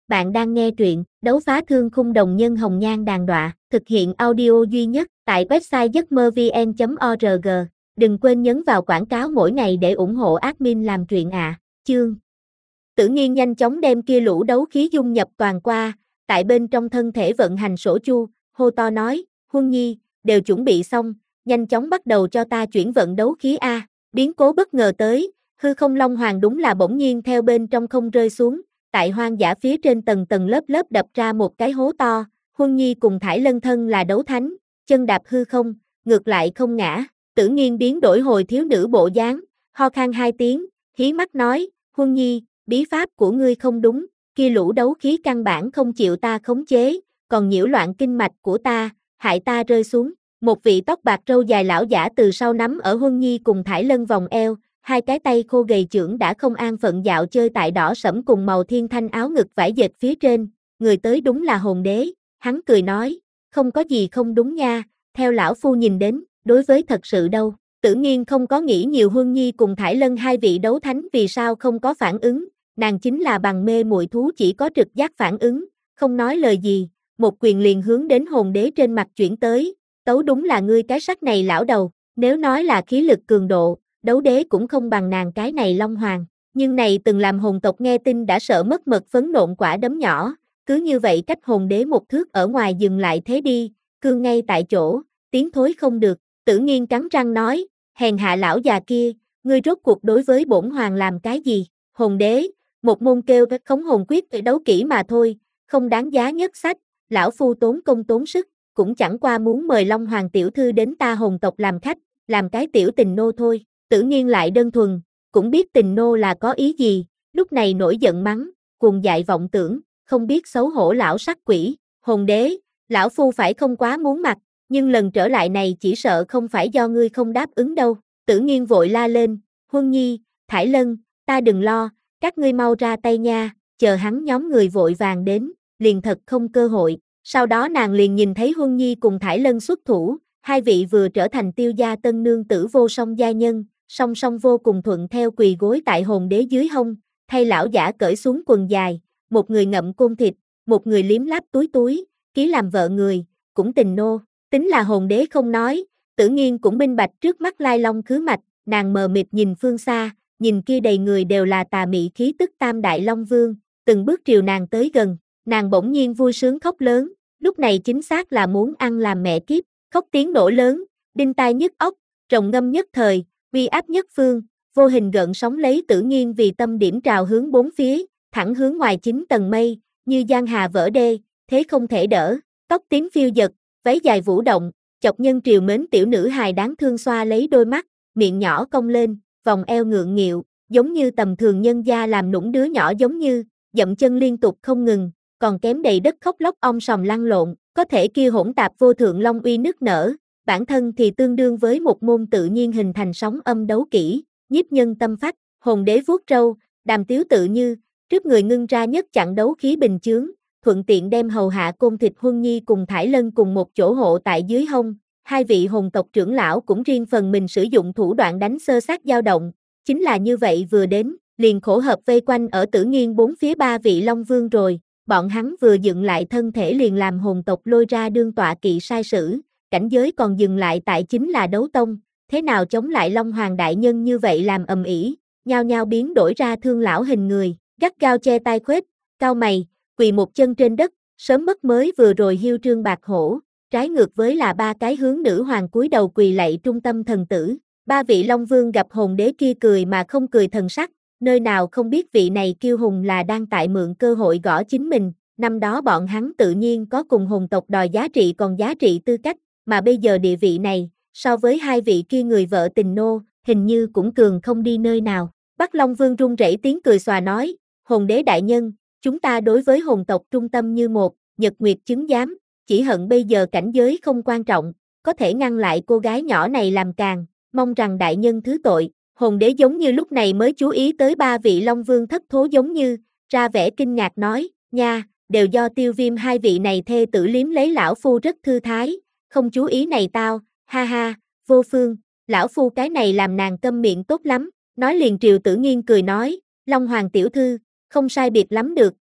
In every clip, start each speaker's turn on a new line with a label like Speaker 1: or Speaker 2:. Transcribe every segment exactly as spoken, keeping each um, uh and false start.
Speaker 1: Bạn đang nghe truyện Đấu phá thương khung đồng nhân hồng nhan đàn đọa, thực hiện audio duy nhất tại website giấc mơ vn chấm org. Đừng quên nhấn vào quảng cáo mỗi ngày để ủng hộ admin làm truyện ạ. À. Chương Tử Nghiên nhanh chóng đem kia lũ đấu khí dung nhập toàn qua, tại bên trong thân thể vận hành sổ chu, hô to nói, Huân Nhi, đều chuẩn bị xong, nhanh chóng bắt đầu cho ta chuyển vận đấu khí A. Biến cố bất ngờ tới, hư không long hoàng đúng là bỗng nhiên theo bên trong không rơi xuống, tại hoang dã phía trên tầng tầng lớp lớp đập ra một cái hố to. Huân Nhi cùng Thải Lân thân là đấu thánh, chân đạp hư không, ngược lại không ngã. Tử Nghiên biến đổi hồi thiếu nữ bộ dáng, ho khan hai tiếng, hí mắt nói, Huân Nhi, bí pháp của ngươi không đúng, kia lũ đấu khí căn bản không chịu ta khống chế, còn nhiễu loạn kinh mạch của ta, hại ta rơi xuống. Một vị tóc bạc râu dài lão giả từ sau nắm ở Huân Nhi cùng Thải Lân vòng eo, hai cái tay khô gầy chưởng đã không an phận dạo chơi tại đỏ sẫm cùng màu thiên thanh áo ngực vải dệt phía trên, người tới đúng là hồn đế. Hắn cười nói, không có gì không đúng nha, theo lão phu nhìn đến, đối với thật sự đâu. Tử Nghiên không có nghĩ nhiều, Huân Nhi cùng Thải Lân hai vị đấu thánh vì sao không có phản ứng, nàng chính là bằng mê muội thú chỉ có trực giác phản ứng, không nói lời gì, một quyền liền hướng đến hồn đế trên mặt chuyển tới, tấu đúng là ngươi cái sắc này lão đầu, nếu nói là khí lực cường độ, đấu đế cũng không bằng nàng cái này Long Hoàng, nhưng này từng làm hồn tộc nghe tin đã sợ mất mật phấn nộn quả đấm nhỏ, cứ như vậy cách hồn đế một thước ở ngoài dừng lại thế đi, cương ngay tại chỗ, tiến thối không được. Tử Nghiên cắn răng nói, hèn hạ lão già kia, ngươi rốt cuộc đối với bổn hoàng làm cái gì? Hồn đế, một môn kêu khống hồn quyết để đấu kỹ mà thôi, không đáng giá nhất sách, lão phu tốn công tốn sức, cũng chẳng qua muốn mời Long Hoàng tiểu thư đến ta hồn tộc làm khách, làm cái tiểu tình nô thôi. Tử Nghiên lại đơn thuần, cũng biết tình nô là có ý gì, lúc này nổi giận mắng, cuồng dại vọng tưởng, không biết xấu hổ lão sắc quỷ. Hồn đế, lão phu phải không quá muốn mặt, nhưng lần trở lại này chỉ sợ không phải do ngươi không đáp ứng đâu. Tử Nghiên vội la lên, Huân Nhi, Thải Lân, ta đừng lo, các ngươi mau ra tay nha, chờ hắn nhóm người vội vàng đến, liền thật không cơ hội. Sau đó nàng liền nhìn thấy Huân Nhi cùng Thải Lân xuất thủ, hai vị vừa trở thành tiêu gia tân nương tử vô song gia nhân, song song vô cùng thuận theo quỳ gối tại hồn đế dưới hông, thay lão giả cởi xuống quần dài, một người ngậm côn thịt, một người liếm láp túi túi, ký làm vợ người, cũng tình nô. Tính là hồn đế không nói, Tử Nghiên cũng minh bạch trước mắt lai long khứ mạch, nàng mờ mịt nhìn phương xa, nhìn kia đầy người đều là tà mị khí tức tam đại long vương, từng bước triều nàng tới gần, nàng bỗng nhiên vui sướng khóc lớn, lúc này chính xác là muốn ăn làm mẹ kiếp, khóc tiếng nổ lớn, đinh tai nhức óc, rồng ngâm nhất thời, uy áp nhất phương, vô hình gợn sóng lấy Tử Nghiên vì tâm điểm trào hướng bốn phía, thẳng hướng ngoài chín tầng mây, như giang hà vỡ đê, thế không thể đỡ, tóc tím phiêu dật, váy dài vũ động, chọc nhân triều mến tiểu nữ hài đáng thương xoa lấy đôi mắt, miệng nhỏ cong lên, vòng eo ngượng nghịu, giống như tầm thường nhân gia làm nũng đứa nhỏ giống như, dậm chân liên tục không ngừng, còn kém đầy đất khóc lóc ong sòm lăn lộn, có thể kia hỗn tạp vô thượng long uy nức nở, bản thân thì tương đương với một môn tự nhiên hình thành sóng âm đấu kỹ, nhiếp nhân tâm phách. Hồn đế vuốt râu, đàm tiếu tự như, trước người ngưng ra nhất chặn đấu khí bình chướng, thuận tiện đem hầu hạ côn thịt Huân Nhi cùng Thải Lân cùng một chỗ hộ tại dưới hông, hai vị hồn tộc trưởng lão cũng riêng phần mình sử dụng thủ đoạn đánh sơ sát dao động, chính là như vậy vừa đến, liền khổ hợp vây quanh ở Tử Nghiên bốn phía ba vị long vương rồi, bọn hắn vừa dựng lại thân thể liền làm hồn tộc lôi ra đương tọa kỵ sai sử, cảnh giới còn dừng lại tại chính là đấu tông, thế nào chống lại Long Hoàng đại nhân như vậy làm ầm ĩ, nhao nhao biến đổi ra thương lão hình người, gắt gao che tai khuếch, cau mày, quỳ một chân trên đất, sớm mất mới vừa rồi hiêu trương bạc hổ, trái ngược với là ba cái hướng nữ hoàng cúi đầu quỳ lạy trung tâm thần tử. Ba vị long vương gặp hồn đế kia cười mà không cười thần sắc, nơi nào không biết vị này kiêu hùng là đang tại mượn cơ hội gõ chính mình, năm đó bọn hắn tự nhiên có cùng hồn tộc đòi giá trị còn giá trị tư cách, mà bây giờ địa vị này, so với hai vị kia người vợ tình nô, hình như cũng cường không đi nơi nào. Bắc Long Vương run rẩy tiếng cười xòa nói, hồn đế đại nhân, chúng ta đối với hồn tộc trung tâm như một, nhật nguyệt chứng giám, chỉ hận bây giờ cảnh giới không quan trọng, có thể ngăn lại cô gái nhỏ này làm càng, mong rằng đại nhân thứ tội. Hồn đế giống như lúc này mới chú ý tới ba vị Long Vương thất thố giống như, ra vẻ kinh ngạc nói, nha, đều do Tiêu Viêm hai vị này thê tử liếm lấy lão phu rất thư thái, không chú ý này tao, ha ha, vô phương, lão phu cái này làm nàng câm miệng tốt lắm, nói liền triều Tử Nghiên cười nói, Long Hoàng tiểu thư, không sai biệt lắm được,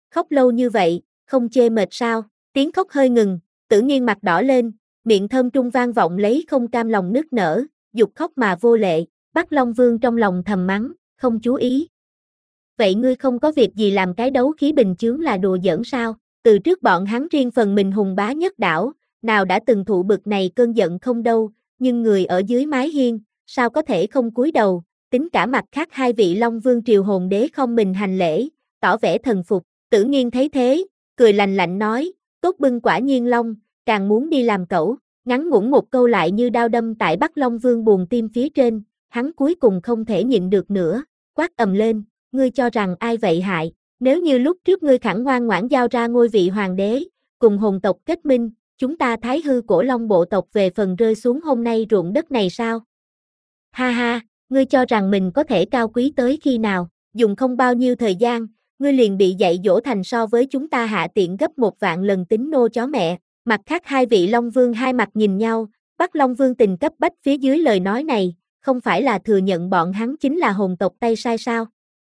Speaker 1: Khóc lâu như vậy, không chê mệt sao? Tiếng khóc hơi ngừng, Tử Nghiên mặt đỏ lên, miệng thơm trung vang vọng lấy không cam lòng nức nở, dục khóc mà vô lệ. Bắc Long Vương trong lòng thầm mắng, không chú ý. Vậy ngươi không có việc gì làm cái đấu khí bình chướng là đùa giỡn sao? Từ trước bọn hắn riêng phần mình hùng bá nhất đảo, nào đã từng thụ bực này cơn giận không đâu, nhưng người ở dưới mái hiên, sao có thể không cúi đầu, tính cả mặt khác hai vị Long Vương triều hồn đế không mình hành lễ, tỏ vẻ thần phục. Tử Nghiên thấy thế, cười lạnh lạnh nói, tốt bưng quả nhiên long, càng muốn đi làm cẩu. Ngắn ngủn một câu lại như đao đâm tại Bắc Long Vương buồn tim phía trên, hắn cuối cùng không thể nhịn được nữa, quát ầm lên, ngươi cho rằng ai vậy hại, nếu như lúc trước ngươi khẳng ngoan ngoãn giao ra ngôi vị hoàng đế, cùng hồn tộc kết minh, chúng ta Thái Hư Cổ Long bộ tộc về phần rơi xuống hôm nay ruộng đất này sao? Ha ha, ngươi cho rằng mình có thể cao quý tới khi nào, dùng không bao nhiêu thời gian, ngươi liền bị dạy dỗ thành so với chúng ta hạ tiện gấp một vạn lần tính nô chó mẹ. Mặt khác hai vị Long Vương hai mặt nhìn nhau, Bắc Long Vương tình cấp bách phía dưới lời nói này, không phải là thừa nhận bọn hắn chính là hồn tộc tay sai sao?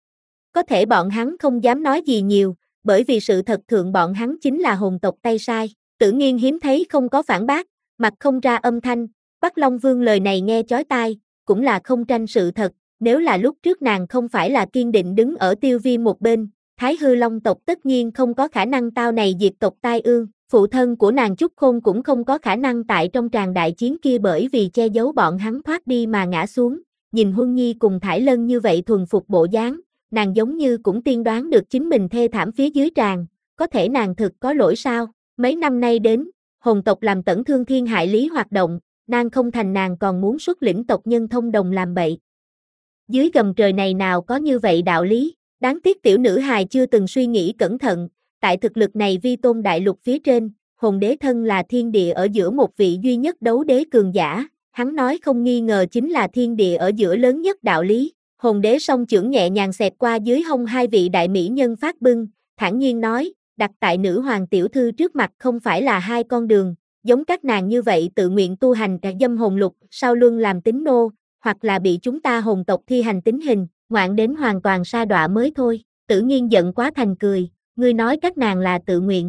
Speaker 1: Có thể bọn hắn không dám nói gì nhiều, bởi vì sự thật thượng bọn hắn chính là hồn tộc tay sai. Tử Nghiên hiếm thấy không có phản bác, mặt không ra âm thanh, Bắc Long Vương lời này nghe chói tai, cũng là không tranh sự thật, nếu là lúc trước nàng không phải là kiên định đứng ở Tiêu Viêm một bên, Thái Hư Long tộc tất nhiên không có khả năng tao này diệt tộc tai ương. Phụ thân của nàng Trúc Khôn cũng không có khả năng tại trong tràng đại chiến kia bởi vì che giấu bọn hắn thoát đi mà ngã xuống. Nhìn Huân Nhi cùng Thải Lân như vậy thuần phục bộ dáng, nàng giống như cũng tiên đoán được chính mình thê thảm phía dưới tràng, có thể nàng thực có lỗi sao? Mấy năm nay đến, hồn tộc làm tẩn thương thiên hại lý hoạt động, nàng không thành nàng còn muốn xuất lĩnh tộc nhân thông đồng làm bậy. Dưới gầm trời này nào có như vậy đạo lý, đáng tiếc tiểu nữ hài chưa từng suy nghĩ cẩn thận. Tại thực lực này vi tôn đại lục phía trên, hồn đế thân là thiên địa ở giữa một vị duy nhất đấu đế cường giả, hắn nói không nghi ngờ chính là thiên địa ở giữa lớn nhất đạo lý. Hồn đế song chưởng nhẹ nhàng xẹt qua dưới hông hai vị đại mỹ nhân phát bưng, thản nhiên nói, đặt tại nữ hoàng tiểu thư trước mặt không phải là hai con đường, giống các nàng như vậy tự nguyện tu hành cả dâm hồn lục, sau luân làm tín nô, hoặc là bị chúng ta hồn tộc thi hành tín hình, ngoạn đến hoàn toàn sa đọa mới thôi. Tử Nghiên giận quá thành cười. Ngươi nói các nàng là tự nguyện.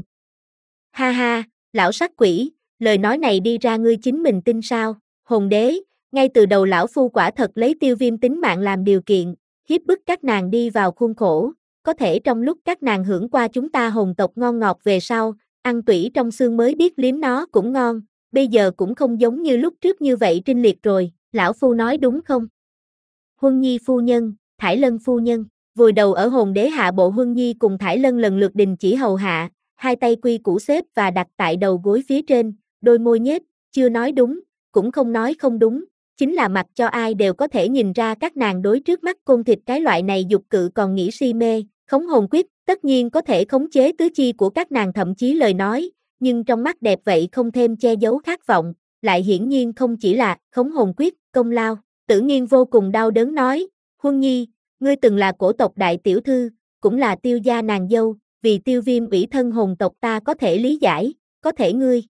Speaker 1: Ha ha, lão sắc quỷ, lời nói này đi ra ngươi chính mình tin sao? Hồn đế, ngay từ đầu lão phu quả thật lấy Tiêu Viêm tính mạng làm điều kiện, hiếp bức các nàng đi vào khuôn khổ, có thể trong lúc các nàng hưởng qua chúng ta hồn tộc ngon ngọt về sau, ăn tủy trong xương mới biết liếm nó cũng ngon, bây giờ cũng không giống như lúc trước như vậy trinh liệt rồi, lão phu nói đúng không? Huân Nhi phu nhân, Thải Lân phu nhân. Vùi đầu ở hồn đế hạ bộ Huân Nhi cùng Thải Lân lần lượt đình chỉ hầu hạ, hai tay quy củ xếp và đặt tại đầu gối phía trên, đôi môi nhếch, chưa nói đúng, cũng không nói không đúng, chính là mặc cho ai đều có thể nhìn ra các nàng đối trước mắt côn thịt cái loại này dục cự còn nghĩ si mê, khống hồn quyết, tất nhiên có thể khống chế tứ chi của các nàng thậm chí lời nói, nhưng trong mắt đẹp vậy không thêm che giấu khát vọng, lại hiển nhiên không chỉ là khống hồn quyết, công lao. Tử Nghiên vô cùng đau đớn nói, Huân Nhi, ngươi từng là cổ tộc đại tiểu thư, cũng là Tiêu gia nàng dâu, vì Tiêu Viêm ủy thân hồn tộc ta có thể lý giải, có thể ngươi.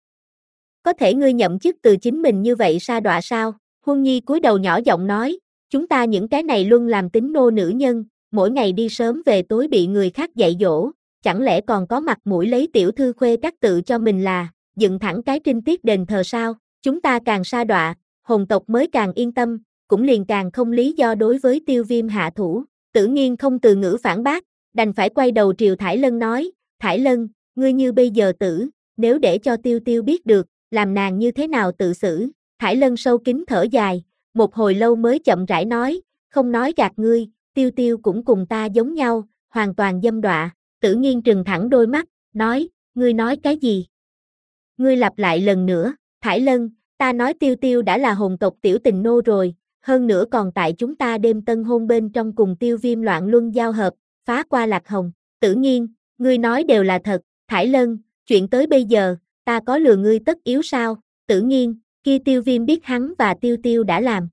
Speaker 1: Có thể ngươi nhậm chức từ chính mình như vậy sa đọa sao? Huân Nhi cúi đầu nhỏ giọng nói, chúng ta những cái này luôn làm tín nô nữ nhân, mỗi ngày đi sớm về tối bị người khác dạy dỗ, chẳng lẽ còn có mặt mũi lấy tiểu thư khuê các tự cho mình là, dựng thẳng cái trinh tiết đền thờ sao? Chúng ta càng sa đọa, hồn tộc mới càng yên tâm, cũng liền càng không lý do đối với Tiêu Viêm hạ thủ. Tử Nghiên không từ ngữ phản bác, đành phải quay đầu triều Thải Lân nói, Thải Lân, ngươi như bây giờ tử, nếu để cho Tiêu Tiêu biết được, làm nàng như thế nào tự xử. Thải Lân sâu kín thở dài, một hồi lâu mới chậm rãi nói, không nói gạt ngươi, Tiêu Tiêu cũng cùng ta giống nhau, hoàn toàn dâm đọa. Tử Nghiên trừng thẳng đôi mắt, nói, ngươi nói cái gì? Ngươi lặp lại lần nữa, Thải Lân, ta nói Tiêu Tiêu đã là hồn tộc tiểu tình nô rồi, hơn nữa còn tại chúng ta đêm tân hôn bên trong cùng Tiêu Viêm loạn luân giao hợp, phá qua lạc hồng. Tử Nghiên, ngươi nói đều là thật. Thải Lân, chuyện tới bây giờ, ta có lừa ngươi tất yếu sao? Tử Nghiên, kia Tiêu Viêm biết hắn và Tiêu Tiêu đã làm.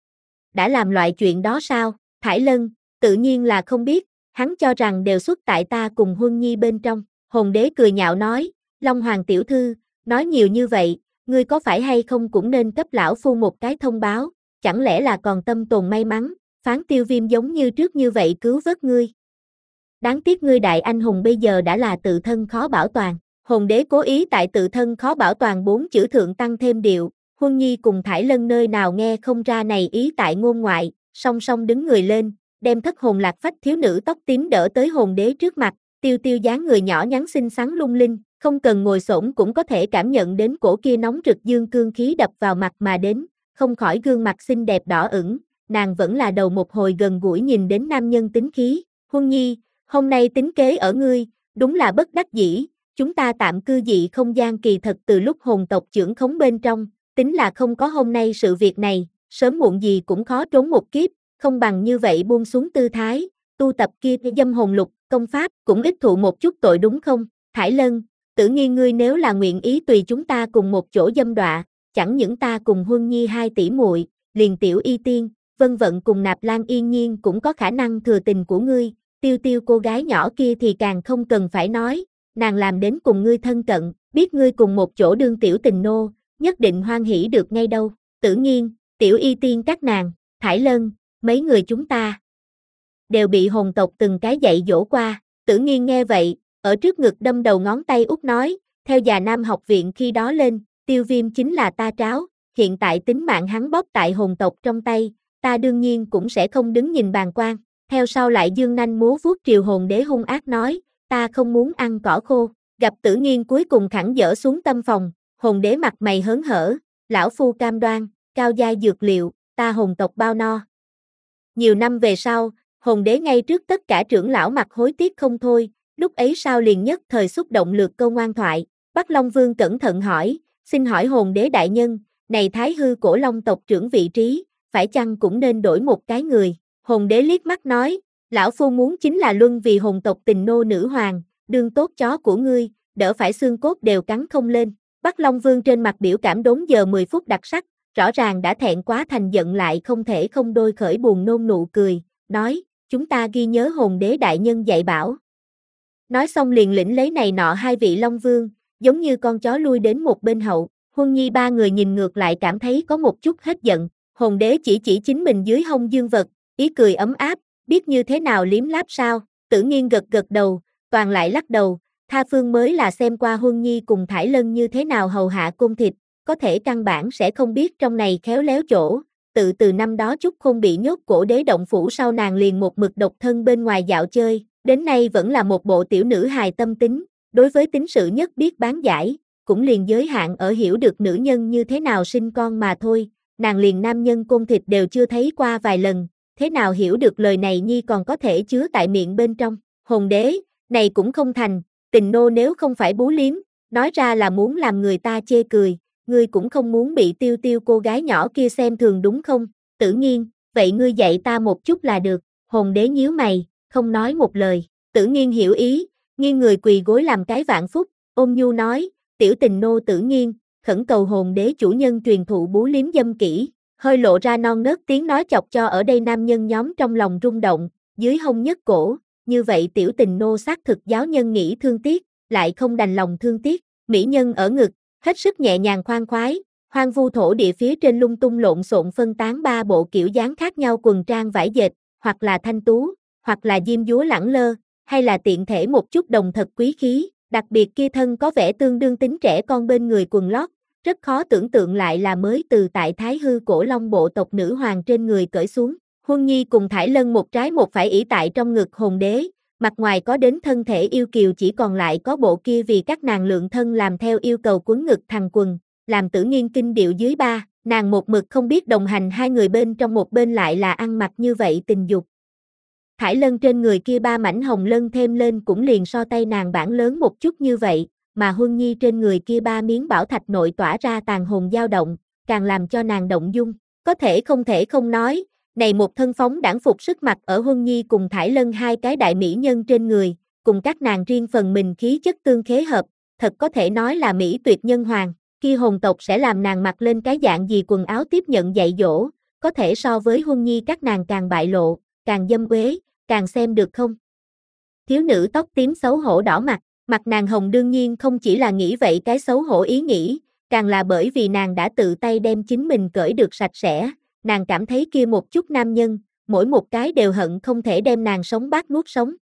Speaker 1: Đã làm loại chuyện đó sao? Thải Lân, tự nhiên là không biết, hắn cho rằng đều xuất tại ta cùng Huân Nhi bên trong. Hồn đế cười nhạo nói, Long Hoàng tiểu thư, nói nhiều như vậy, ngươi có phải hay không cũng nên cấp lão phu một cái thông báo, chẳng lẽ là còn tâm tồn may mắn, phán Tiêu Viêm giống như trước như vậy cứu vớt ngươi. đáng tiếc ngươi đại anh hùng bây giờ đã là tự thân khó bảo toàn. Hồn đế cố ý tại tự thân khó bảo toàn bốn chữ thượng tăng thêm điệu, Huân Nhi cùng Thải Lân nơi nào nghe không ra này ý tại ngôn ngoại, song song đứng người lên, đem thất hồn lạc phách thiếu nữ tóc tím đỡ tới hồn đế trước mặt, tiêu tiêu dáng người nhỏ nhắn xinh xắn lung linh, không cần ngồi xổm cũng có thể cảm nhận đến cổ kia nóng rực dương cương khí đập vào mặt mà đến, không khỏi gương mặt xinh đẹp đỏ ửng, nàng vẫn là đầu một hồi gần gũi nhìn đến nam nhân tính khí, Huân Nhi, hôm nay tính kế ở ngươi, đúng là bất đắc dĩ, chúng ta tạm cư dị không gian kỳ thật từ lúc hồn tộc trưởng khống bên trong, tính là không có hôm nay sự việc này, sớm muộn gì cũng khó trốn một kiếp, không bằng như vậy buông xuống tư thái, tu tập kia dâm hồn lục, công pháp, cũng ít thụ một chút tội đúng không, Thải Lân, Tử Nghi ngươi nếu là nguyện ý tùy chúng ta cùng một chỗ dâm đọa, chẳng những ta cùng Huân Nhi hai tỷ muội, liền tiểu y tiên, Vân Vận cùng Nạp Lan Yên Nhiên cũng có khả năng thừa tình của ngươi, Tiêu Tiêu cô gái nhỏ kia thì càng không cần phải nói, nàng làm đến cùng ngươi thân cận, biết ngươi cùng một chỗ đương tiểu tình nô, nhất định hoan hỉ được ngay đâu, Tử Nghiên, tiểu y tiên các nàng, Thải Lân, mấy người chúng ta đều bị hồn tộc từng cái dạy dỗ qua, Tử Nghiên nghe vậy, ở trước ngực đâm đầu ngón tay út nói, theo già nam học viện khi đó lên, Tiêu Viêm chính là ta tráo, hiện tại tính mạng hắn bóp tại hồn tộc trong tay, ta đương nhiên cũng sẽ không đứng nhìn bàng quan, theo sau lại dương nanh múa vuốt triều hồn đế hung ác nói, ta không muốn ăn cỏ khô, gặp Tử Nghiên cuối cùng khẳng dỡ xuống tâm phòng, hồn đế mặt mày hớn hở, lão phu cam đoan, cao giai dược liệu, ta hồn tộc bao no. Nhiều năm về sau, hồn đế ngay trước tất cả trưởng lão mặt hối tiếc không thôi, lúc ấy sao liền nhất thời xúc động lược câu ngoan thoại, Bắc Long Vương cẩn thận hỏi, xin hỏi hồn đế đại nhân, này thái hư cổ long tộc trưởng vị trí, phải chăng cũng nên đổi một cái người, hồn đế liếc mắt nói, lão phu muốn chính là luân vì hồn tộc tình nô nữ hoàng, đương tốt chó của ngươi, đỡ phải xương cốt đều cắn không lên, Bắc Long Vương trên mặt biểu cảm đốn giờ mười phút đặc sắc, rõ ràng đã thẹn quá thành giận lại không thể không đôi khởi buồn nôn nụ cười, nói, chúng ta ghi nhớ hồn đế đại nhân dạy bảo. Nói xong liền lĩnh lấy này nọ hai vị Long Vương, giống như con chó lui đến một bên hậu, Huân Nhi ba người nhìn ngược lại cảm thấy có một chút hết giận, hồn đế chỉ chỉ chính mình dưới hông dương vật, ý cười ấm áp, biết như thế nào liếm láp sao, Tử Nghiên gật gật đầu, toàn lại lắc đầu, tha phương mới là xem qua Huân Nhi cùng Thải Lân như thế nào hầu hạ côn thịt, có thể căn bản sẽ không biết trong này khéo léo chỗ, tự từ năm đó Trúc Khôn bị nhốt cổ đế động phủ sau nàng liền một mực độc thân bên ngoài dạo chơi, đến nay vẫn là một bộ tiểu nữ hài tâm tính, đối với tính sự nhất biết bán giải, cũng liền giới hạn ở hiểu được nữ nhân như thế nào sinh con mà thôi, nàng liền nam nhân côn thịt đều chưa thấy qua vài lần, thế nào hiểu được lời này nhi còn có thể chứa tại miệng bên trong, hồn đế, này cũng không thành, tình nô nếu không phải bú liếm, nói ra là muốn làm người ta chê cười, ngươi cũng không muốn bị Tiêu Tiêu cô gái nhỏ kia xem thường đúng không, Tử Nghiên, vậy ngươi dạy ta một chút là được, hồn đế nhíu mày, không nói một lời, Tử Nghiên hiểu ý, nghiêng người quỳ gối làm cái vạn phúc, ôn nhu nói, tiểu tình nô Tử Nghiên, khẩn cầu hồn đế chủ nhân truyền thụ bú liếm dâm kỹ, hơi lộ ra non nớt tiếng nói chọc cho ở đây nam nhân nhóm trong lòng rung động, dưới hông nhất cổ, như vậy tiểu tình nô xác thực giáo nhân nghĩ thương tiếc, lại không đành lòng thương tiếc, mỹ nhân ở ngực, hết sức nhẹ nhàng khoan khoái, hoang vu thổ địa phía trên lung tung lộn xộn phân tán ba bộ kiểu dáng khác nhau quần trang vải dệt, hoặc là thanh tú, hoặc là diêm dúa lẳng lơ, hay là tiện thể một chút đồng thật quý khí, đặc biệt kia thân có vẻ tương đương tính trẻ con bên người quần lót, rất khó tưởng tượng lại là mới từ tại Thái hư cổ long bộ tộc nữ hoàng trên người cởi xuống. Huân Nhi cùng Thải Lân một trái một phải ỷ tại trong ngực hồn đế, mặt ngoài có đến thân thể yêu kiều chỉ còn lại có bộ kia vì các nàng lượng thân làm theo yêu cầu quấn ngực thằng quần, làm Tử Nghiên kinh điệu dưới ba, nàng một mực không biết đồng hành hai người bên trong một bên lại là ăn mặc như vậy tình dục. Thải Lân trên người kia ba mảnh hồng lân thêm lên cũng liền so tay nàng bản lớn một chút như vậy, mà Huân Nhi trên người kia ba miếng bảo thạch nội tỏa ra tàn hồn dao động, càng làm cho nàng động dung, có thể không thể không nói, này một thân phóng đãng phục sức mặt ở Huân Nhi cùng Thải Lân hai cái đại mỹ nhân trên người, cùng các nàng riêng phần mình khí chất tương khế hợp, thật có thể nói là mỹ tuyệt nhân hoàng, kia hồn tộc sẽ làm nàng mặc lên cái dạng gì quần áo tiếp nhận dạy dỗ, có thể so với Huân Nhi các nàng càng bại lộ, càng dâm uế, càng xem được không? Thiếu nữ tóc tím xấu hổ đỏ mặt, mặt nàng hồng đương nhiên không chỉ là nghĩ vậy cái xấu hổ ý nghĩ, càng là bởi vì nàng đã tự tay đem chính mình cởi được sạch sẽ, nàng cảm thấy kia một chút nam nhân, mỗi một cái đều hận không thể đem nàng sống bát nuốt sống,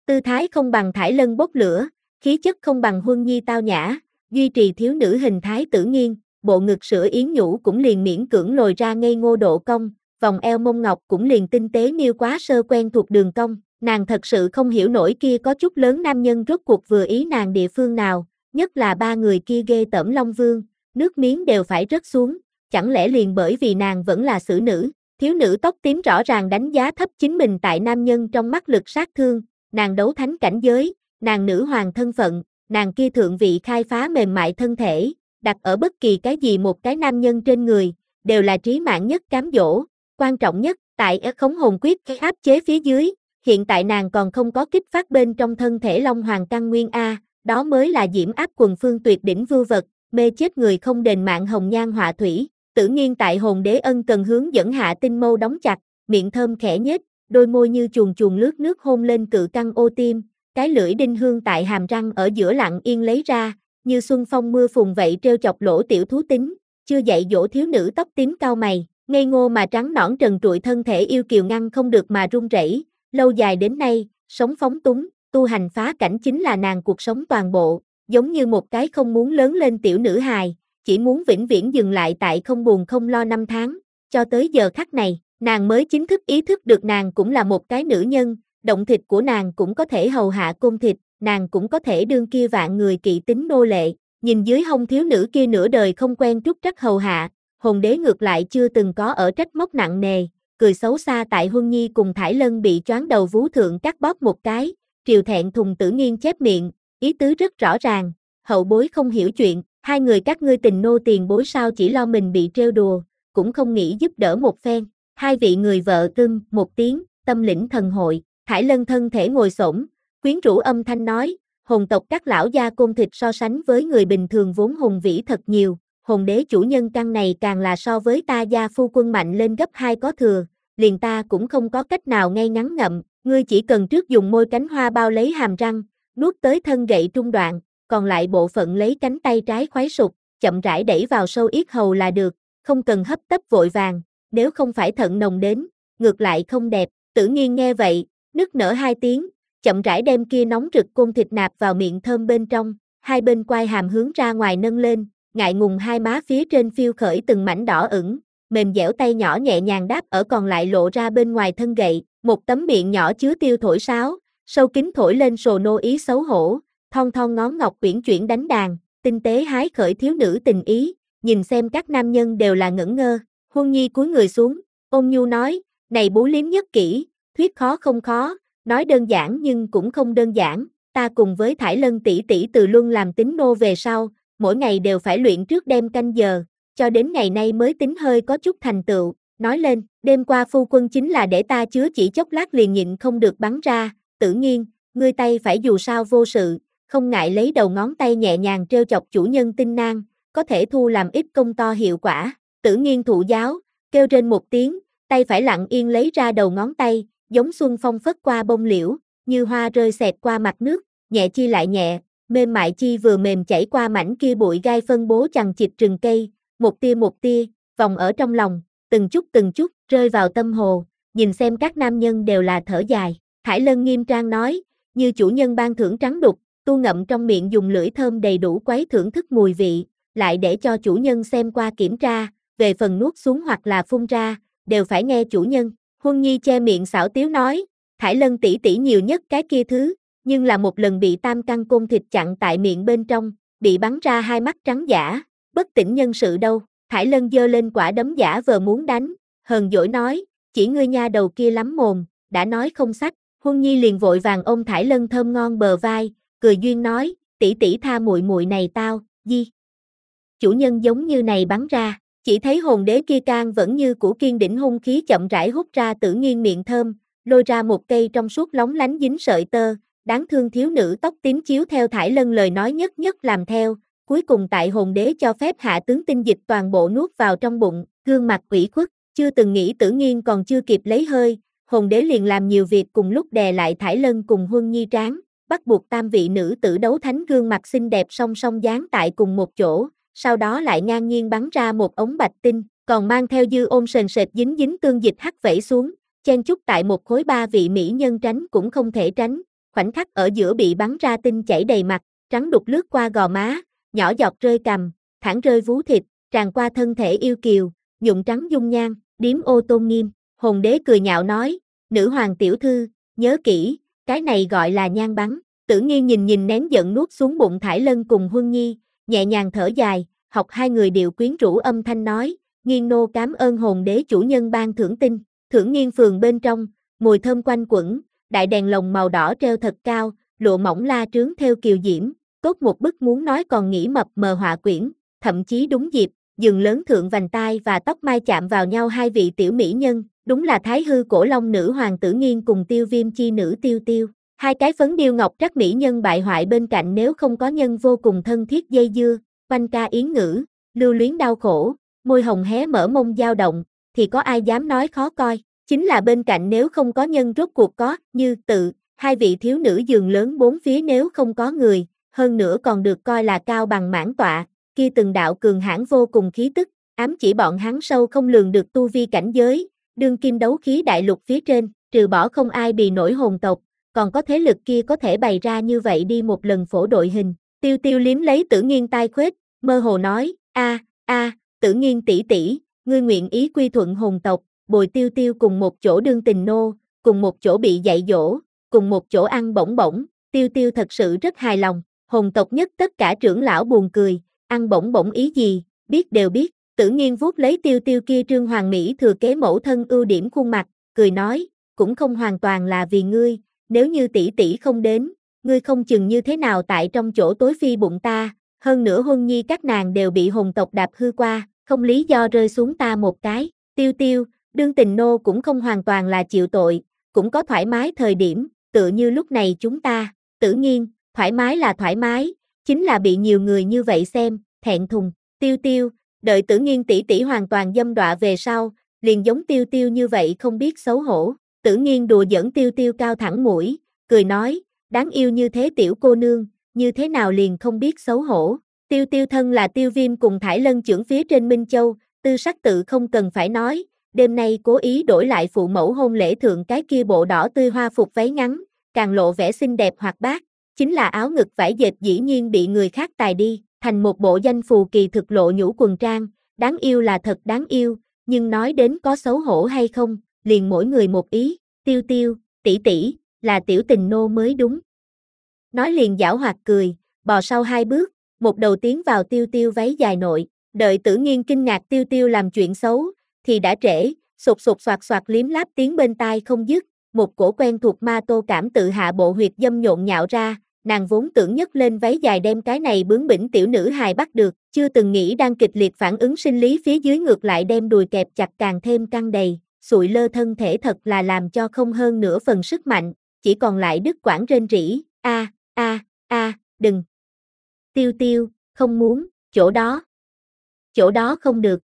Speaker 1: Tư thái không bằng Thải Lân bốc lửa, khí chất không bằng Huân Nhi tao nhã, duy trì thiếu nữ hình thái Tử Nghiên, bộ ngực sữa yến nhũ cũng liền miễn cưỡng lồi ra ngây ngô độ cong, vòng eo mông ngọc cũng liền tinh tế miêu quá sơ quen thuộc đường cong, nàng thật sự không hiểu nổi kia có chút lớn nam nhân rốt cuộc vừa ý nàng địa phương nào, nhất là ba người kia ghê tởm Long Vương, nước miếng đều phải rớt xuống, chẳng lẽ liền bởi vì nàng vẫn là xử nữ. Thiếu nữ tóc tím rõ ràng đánh giá thấp chính mình tại nam nhân trong mắt lực sát thương, nàng đấu thánh cảnh giới, nàng nữ hoàng thân phận, nàng kia thượng vị khai phá mềm mại thân thể, đặt ở bất kỳ cái gì một cái nam nhân trên người, đều là trí mạng nhất cám dỗ, quan trọng nhất, tại khống hồn quyết cái áp chế phía dưới, hiện tại nàng còn không có kích phát bên trong thân thể Long Hoàng căn nguyên A, đó mới là diễm áp quần phương tuyệt đỉnh vưu vật, mê chết người không đền mạng hồng nhan họa thủy. Tử Nghiên tại hồn đế ân cần hướng dẫn hạ tinh mâu đóng chặt, miệng thơm khẽ nhếch, đôi môi như chuồn chuồn lướt nước hôn lên cự căng ô tim, cái lưỡi đinh hương tại hàm răng ở giữa lặng yên lấy ra, như xuân phong mưa phùn vậy trêu chọc lỗ tiểu thú tính, chưa dạy dỗ thiếu nữ tóc tím cau mày, ngây ngô mà trắng nõn trần trụi thân thể yêu kiều ngăn không được mà run rẩy, lâu dài đến nay, sống phóng túng, tu hành phá cảnh chính là nàng cuộc sống toàn bộ, giống như một cái không muốn lớn lên tiểu nữ hài. Chỉ muốn vĩnh viễn dừng lại tại không buồn không lo năm tháng, cho tới giờ khắc này, nàng mới chính thức ý thức được nàng cũng là một cái nữ nhân, động thịt của nàng cũng có thể hầu hạ côn thịt, nàng cũng có thể đương kia vạn người kỵ tính nô lệ, nhìn dưới hông thiếu nữ kia nửa đời không quen trúc trắc hầu hạ, hồn đế ngược lại chưa từng có ở trách móc nặng nề, cười xấu xa tại Huân Nhi cùng Thải Lân bị choáng đầu vú thượng cắt bóp một cái, triều thẹn thùng Tử Nghiên chép miệng, ý tứ rất rõ ràng, hậu bối không hiểu chuyện. Hai người các ngươi tình nô tiền bối sao chỉ lo mình bị trêu đùa, cũng không nghĩ giúp đỡ một phen. Hai vị người vợ cưng, một tiếng, tâm lĩnh thần hội, Thải Lân thân thể ngồi xổm, quyến rũ âm thanh nói, hồn tộc các lão gia côn thịt so sánh với người bình thường vốn hùng vĩ thật nhiều, hồn đế chủ nhân căn này càng là so với ta gia phu quân mạnh lên gấp hai có thừa, liền ta cũng không có cách nào ngay ngắn ngậm, ngươi chỉ cần trước dùng môi cánh hoa bao lấy hàm răng, nuốt tới thân gậy trung đoạn. Còn lại bộ phận lấy cánh tay trái khoái sụp, chậm rãi đẩy vào sâu yết hầu là được, không cần hấp tấp vội vàng, nếu không phải thận nồng đến, ngược lại không đẹp. Tử Nghiên nghe vậy, nức nở hai tiếng, chậm rãi đem kia nóng rực côn thịt nạp vào miệng thơm bên trong, hai bên quai hàm hướng ra ngoài nâng lên, ngại ngùng hai má phía trên phiêu khởi từng mảnh đỏ ửng, mềm dẻo tay nhỏ nhẹ nhàng đáp ở còn lại lộ ra bên ngoài thân gậy, một tấm miệng nhỏ chứa tiêu thổi sáo, sâu kín thổi lên sồ nô ý xấu hổ. Thon thon ngón ngọc uyển chuyển đánh đàn, tinh tế hái khởi thiếu nữ tình ý, nhìn xem các nam nhân đều là ngẩn ngơ. Huân Nhi cúi người xuống, ôn nhu nói, này bú liếm nhất kỹ, thuyết khó không khó, nói đơn giản nhưng cũng không đơn giản, ta cùng với Thải Lân tỷ tỷ từ luân làm tính nô về sau, mỗi ngày đều phải luyện trước đêm canh giờ, cho đến ngày nay mới tính hơi có chút thành tựu, nói lên, đêm qua phu quân chính là để ta chứa chỉ chốc lát liền nhịn không được bắn ra, Tử Nghiên, ngươi tay phải dù sao vô sự. Không ngại lấy đầu ngón tay nhẹ nhàng trêu chọc chủ nhân tinh nang, có thể thu làm ít công to hiệu quả. Tử Nghiên thụ giáo, kêu trên một tiếng, tay phải lặng yên lấy ra đầu ngón tay, giống xuân phong phất qua bông liễu, như hoa rơi xẹt qua mặt nước, nhẹ chi lại nhẹ, mềm mại chi vừa mềm chảy qua mảnh kia bụi gai phân bố chằng chịt rừng cây, một tia một tia, vòng ở trong lòng, từng chút từng chút, rơi vào tâm hồ, nhìn xem các nam nhân đều là thở dài. Thải Lân nghiêm trang nói, như chủ nhân ban thưởng trắng đục, tu ngậm trong miệng dùng lưỡi thơm đầy đủ quấy thưởng thức mùi vị, lại để cho chủ nhân xem qua kiểm tra, về phần nuốt xuống hoặc là phun ra, đều phải nghe chủ nhân. Huân Nhi che miệng xảo tiếu nói, Thải Lân tỷ tỷ nhiều nhất cái kia thứ, nhưng là một lần bị tam căn côn thịt chặn tại miệng bên trong, bị bắn ra hai mắt trắng dã, bất tỉnh nhân sự đâu. Thải Lân giơ lên quả đấm giả vờ muốn đánh, hờn dỗi nói, chỉ ngươi nha đầu kia lắm mồm, đã nói không sách. Huân Nhi liền vội vàng ôm Thải Lân thơm ngon bờ vai, cười duyên nói, tỷ tỷ tha muội muội này tao, di. Chủ nhân giống như này bắn ra, chỉ thấy hồn đế kia can vẫn như củ kiên đỉnh hung khí chậm rãi hút ra Tử Nghiên miệng thơm, lôi ra một cây trong suốt lóng lánh dính sợi tơ, đáng thương thiếu nữ tóc tím chiếu theo Thải Lân lời nói nhất nhất làm theo, cuối cùng tại hồn đế cho phép hạ tướng tinh dịch toàn bộ nuốt vào trong bụng, gương mặt ủy khuất, chưa từng nghĩ Tử Nghiên còn chưa kịp lấy hơi, hồn đế liền làm nhiều việc cùng lúc đè lại Thải Lân cùng Huân Nhi trán, bắt buộc tam vị nữ tử đấu thánh gương mặt xinh đẹp song song dán tại cùng một chỗ, sau đó lại ngang nhiên bắn ra một ống bạch tinh, còn mang theo dư ôn sền sệt dính dính tương dịch hắt vẩy xuống, chen chúc tại một khối ba vị mỹ nhân tránh cũng không thể tránh, khoảnh khắc ở giữa bị bắn ra tinh chảy đầy mặt, trắng đục lướt qua gò má, nhỏ giọt rơi cằm, thẳng rơi vú thịt, tràn qua thân thể yêu kiều, nhuộm trắng dung nhan, điếm ô tôn nghiêm. Hồn đế cười nhạo nói, nữ hoàng tiểu thư, nhớ kỹ, cái này gọi là nhan bắn. Tử Nghiên nhìn nhìn nén giận nuốt xuống bụng Thải Lân cùng Huân Nhi, nhẹ nhàng thở dài, học hai người điệu quyến rũ âm thanh nói, Nghiên nô cám ơn hồn đế chủ nhân ban thưởng tinh. Thưởng Nghiên phường bên trong, mùi thơm quanh quẩn, đại đèn lồng màu đỏ treo thật cao, lụa mỏng la trướng theo kiều diễm, tốt một bức muốn nói còn nghĩ mập mờ họa quyển, thậm chí đúng dịp, giường lớn thượng vành tai và tóc mai chạm vào nhau hai vị tiểu mỹ nhân, đúng là Thái hư cổ long nữ hoàng Tử Nghiên cùng Tiêu Viêm chi nữ Tiêu Tiêu. Hai cái phấn điêu ngọc trắc mỹ nhân bại hoại bên cạnh nếu không có nhân vô cùng thân thiết dây dưa, quanh ca yến ngữ, lưu luyến đau khổ, môi hồng hé mở mông dao động, thì có ai dám nói khó coi. Chính là bên cạnh nếu không có nhân rốt cuộc có, như tự, hai vị thiếu nữ giường lớn bốn phía nếu không có người, hơn nữa còn được coi là cao bằng mãn tọa, kia từng đạo cường hãn vô cùng khí tức, ám chỉ bọn hắn sâu không lường được tu vi cảnh giới, đương kim đấu khí đại lục phía trên, trừ bỏ không ai bì nổi hồn tộc, còn có thế lực kia có thể bày ra như vậy đi một lần phổ đội hình. Tiêu Tiêu liếm lấy Tử Nghiên tai khuếch, mơ hồ nói, a a, Tử Nghiên tỷ tỷ, ngươi nguyện ý quy thuận hồn tộc, bồi Tiêu Tiêu cùng một chỗ đương tình nô, cùng một chỗ bị dạy dỗ, cùng một chỗ ăn bổng bổng, Tiêu Tiêu thật sự rất hài lòng. Hồn tộc nhất tất cả trưởng lão buồn cười, ăn bổng bổng ý gì, biết đều biết. Tử Nghiên vuốt lấy Tiêu Tiêu kia trương hoàng mỹ thừa kế mẫu thân ưu điểm khuôn mặt, cười nói, cũng không hoàn toàn là vì ngươi, nếu như tỷ tỷ không đến, ngươi không chừng như thế nào tại trong chỗ tối phi bụng ta, hơn nữa Huân Nhi các nàng đều bị hồn tộc đạp hư qua, không lý do rơi xuống ta một cái. Tiêu Tiêu, đương tình nô cũng không hoàn toàn là chịu tội, cũng có thoải mái thời điểm, tựa như lúc này chúng ta. Tử Nghiên, thoải mái là thoải mái, chính là bị nhiều người như vậy xem, thẹn thùng. Tiêu Tiêu, đợi Tử Nghiên tỷ tỷ hoàn toàn dâm đọa về sau, liền giống Tiêu Tiêu như vậy không biết xấu hổ. Tử Nghiên đùa giỡn Tiêu Tiêu cao thẳng mũi, cười nói, đáng yêu như thế tiểu cô nương, như thế nào liền không biết xấu hổ. Tiêu Tiêu thân là Tiêu Viêm cùng Thải Lân trưởng phía trên Minh Châu, tư sắc tự không cần phải nói, đêm nay cố ý đổi lại phụ mẫu hôn lễ thượng cái kia bộ đỏ tươi hoa phục váy ngắn, càng lộ vẻ xinh đẹp hoạt bát, chính là áo ngực vải dệt dĩ nhiên bị người khác tài đi, thành một bộ danh phù kỳ thực lộ nhũ quần trang, đáng yêu là thật đáng yêu, nhưng nói đến có xấu hổ hay không, liền mỗi người một ý. Tiêu Tiêu, tỷ tỷ, là tiểu tình nô mới đúng. Nói liền giảo hoạt cười, bò sau hai bước, một đầu tiến vào Tiêu Tiêu váy dài nội, đợi Tử Nghiên kinh ngạc Tiêu Tiêu làm chuyện xấu, thì đã trễ, sụt sụt soạt soạt liếm láp tiếng bên tai không dứt, một cổ quen thuộc ma tô cảm tự hạ bộ huyệt dâm nhộn nhạo ra, nàng vốn tưởng nhấc lên váy dài đem cái này bướng bỉnh tiểu nữ hài bắt được, chưa từng nghĩ đang kịch liệt phản ứng sinh lý phía dưới ngược lại đem đùi kẹp chặt càng thêm căng đầy, sụi lơ thân thể thật là làm cho không hơn nửa phần sức mạnh, chỉ còn lại đứt quãng rên rỉ, a a a, đừng. Tiêu Tiêu, không muốn, chỗ đó. Chỗ đó không được.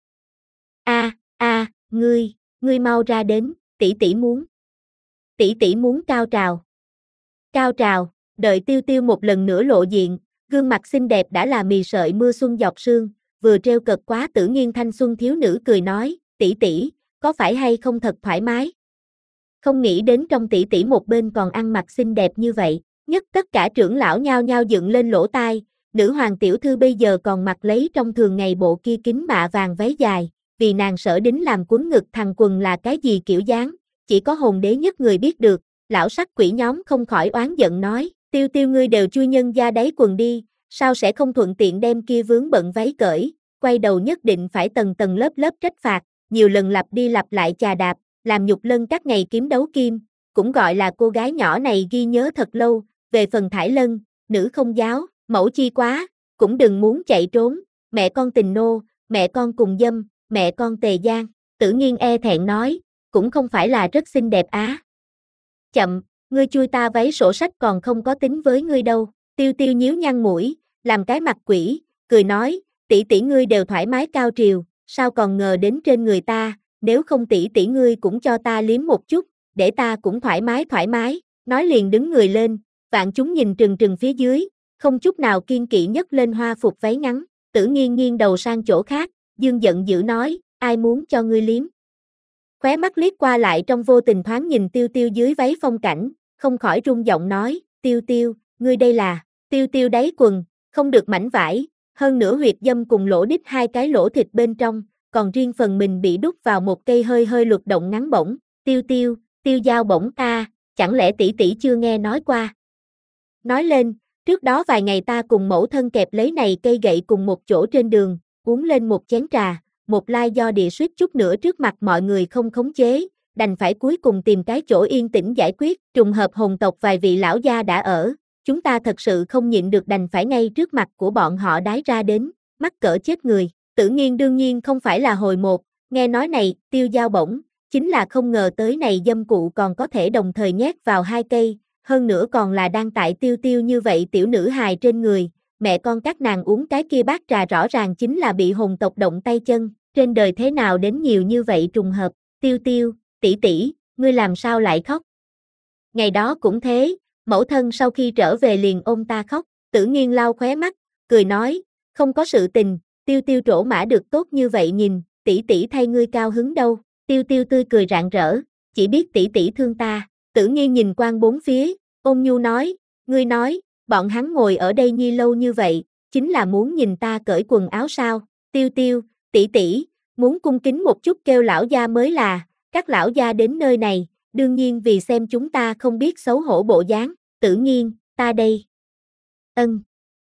Speaker 1: A a, ngươi, ngươi mau ra đến, tỷ tỷ muốn. Tỷ tỷ muốn cao trào. Cao trào, đợi Tiêu Tiêu một lần nữa lộ diện, gương mặt xinh đẹp đã là mì sợi mưa xuân dọc sương, vừa trêu cợt quá Tử Nghiên thanh xuân thiếu nữ cười nói, tỷ tỷ, có phải hay không thật thoải mái? Không nghĩ đến trong tỷ tỷ một bên còn ăn mặc xinh đẹp như vậy, nhất tất cả trưởng lão nhao nhao dựng lên lỗ tai, nữ hoàng tiểu thư bây giờ còn mặc lấy trong thường ngày bộ kia kính mạ vàng váy dài, vì nàng sở đính làm cuốn ngực thằng quần là cái gì kiểu dáng, chỉ có hồn đế nhất người biết được. Lão sắc quỷ nhóm không khỏi oán giận nói, Tiêu Tiêu ngươi đều chui nhân gia đáy quần đi, sao sẽ không thuận tiện đem kia vướng bận váy cởi, quay đầu nhất định phải tầng tầng lớp lớp trách phạt, nhiều lần lặp đi lặp lại chà đạp, làm nhục lân các ngày kiếm đấu kim, cũng gọi là cô gái nhỏ này ghi nhớ thật lâu. Về phần Thải Lân, nữ không giáo, mẫu chi quá, cũng đừng muốn chạy trốn, mẹ con tình nô, mẹ con cùng dâm, mẹ con tề gian. Tử Nghiên e thẹn nói, cũng không phải là rất xinh đẹp á. Chậm, ngươi chui ta váy sổ sách còn không có tính với ngươi đâu. Tiêu Tiêu nhíu nhăn mũi, làm cái mặt quỷ, cười nói, tỷ tỷ ngươi đều thoải mái cao triều, sao còn ngờ đến trên người ta, nếu không tỷ tỷ ngươi cũng cho ta liếm một chút, để ta cũng thoải mái thoải mái. Nói liền đứng người lên, vạn chúng nhìn trừng trừng phía dưới, không chút nào kiên kỵ nhấc lên hoa phục váy ngắn. Tử Nghiên nghiêng đầu sang chỗ khác, dương giận dữ nói, ai muốn cho ngươi liếm. Khóe mắt liếc qua lại trong vô tình thoáng nhìn Tiêu Tiêu dưới váy phong cảnh, không khỏi rung giọng nói, Tiêu Tiêu, ngươi đây là, Tiêu Tiêu đáy quần, không được mảnh vải, hơn nữa huyệt dâm cùng lỗ đít hai cái lỗ thịt bên trong, còn riêng phần mình bị đút vào một cây hơi hơi luật động ngắn bổng, Tiêu Tiêu, Tiêu Giao bổng a, chẳng lẽ tỷ tỷ chưa nghe nói qua. Nói lên, trước đó vài ngày ta cùng mẫu thân kẹp lấy này cây gậy cùng một chỗ trên đường, uống lên một chén trà, một lai do địa suýt chút nữa trước mặt mọi người không khống chế, đành phải cuối cùng tìm cái chỗ yên tĩnh giải quyết, trùng hợp hồn tộc vài vị lão gia đã ở, chúng ta thật sự không nhịn được đành phải ngay trước mặt của bọn họ đái ra đến, mắc cỡ chết người, Tử Nghiên đương nhiên không phải là hồi một, nghe nói này, Tiêu Giao bổng, chính là không ngờ tới này dâm cụ còn có thể đồng thời nhét vào hai cây, hơn nữa còn là đang tại Tiêu Tiêu như vậy tiểu nữ hài trên người, mẹ con các nàng uống cái kia bát trà rõ ràng chính là bị hồn tộc động tay chân, trên đời thế nào đến nhiều như vậy trùng hợp, Tiêu Tiêu, tỷ tỷ, ngươi làm sao lại khóc? Ngày đó cũng thế, mẫu thân sau khi trở về liền ôm ta khóc, Tử Nghiên lau khóe mắt, cười nói, không có sự tình, Tiêu Tiêu trổ mã được tốt như vậy nhìn, tỷ tỷ thay ngươi cao hứng đâu, Tiêu Tiêu tươi cười rạng rỡ, chỉ biết tỷ tỷ thương ta, Tử Nghiên nhìn quang bốn phía, ôn nhu nói, ngươi nói, bọn hắn ngồi ở đây nhi lâu như vậy, chính là muốn nhìn ta cởi quần áo sao, Tiêu Tiêu, tỷ tỷ, muốn cung kính một chút kêu lão gia mới là, các lão gia đến nơi này, đương nhiên vì xem chúng ta không biết xấu hổ bộ dáng, Tử Nghiên, ta đây. Ân.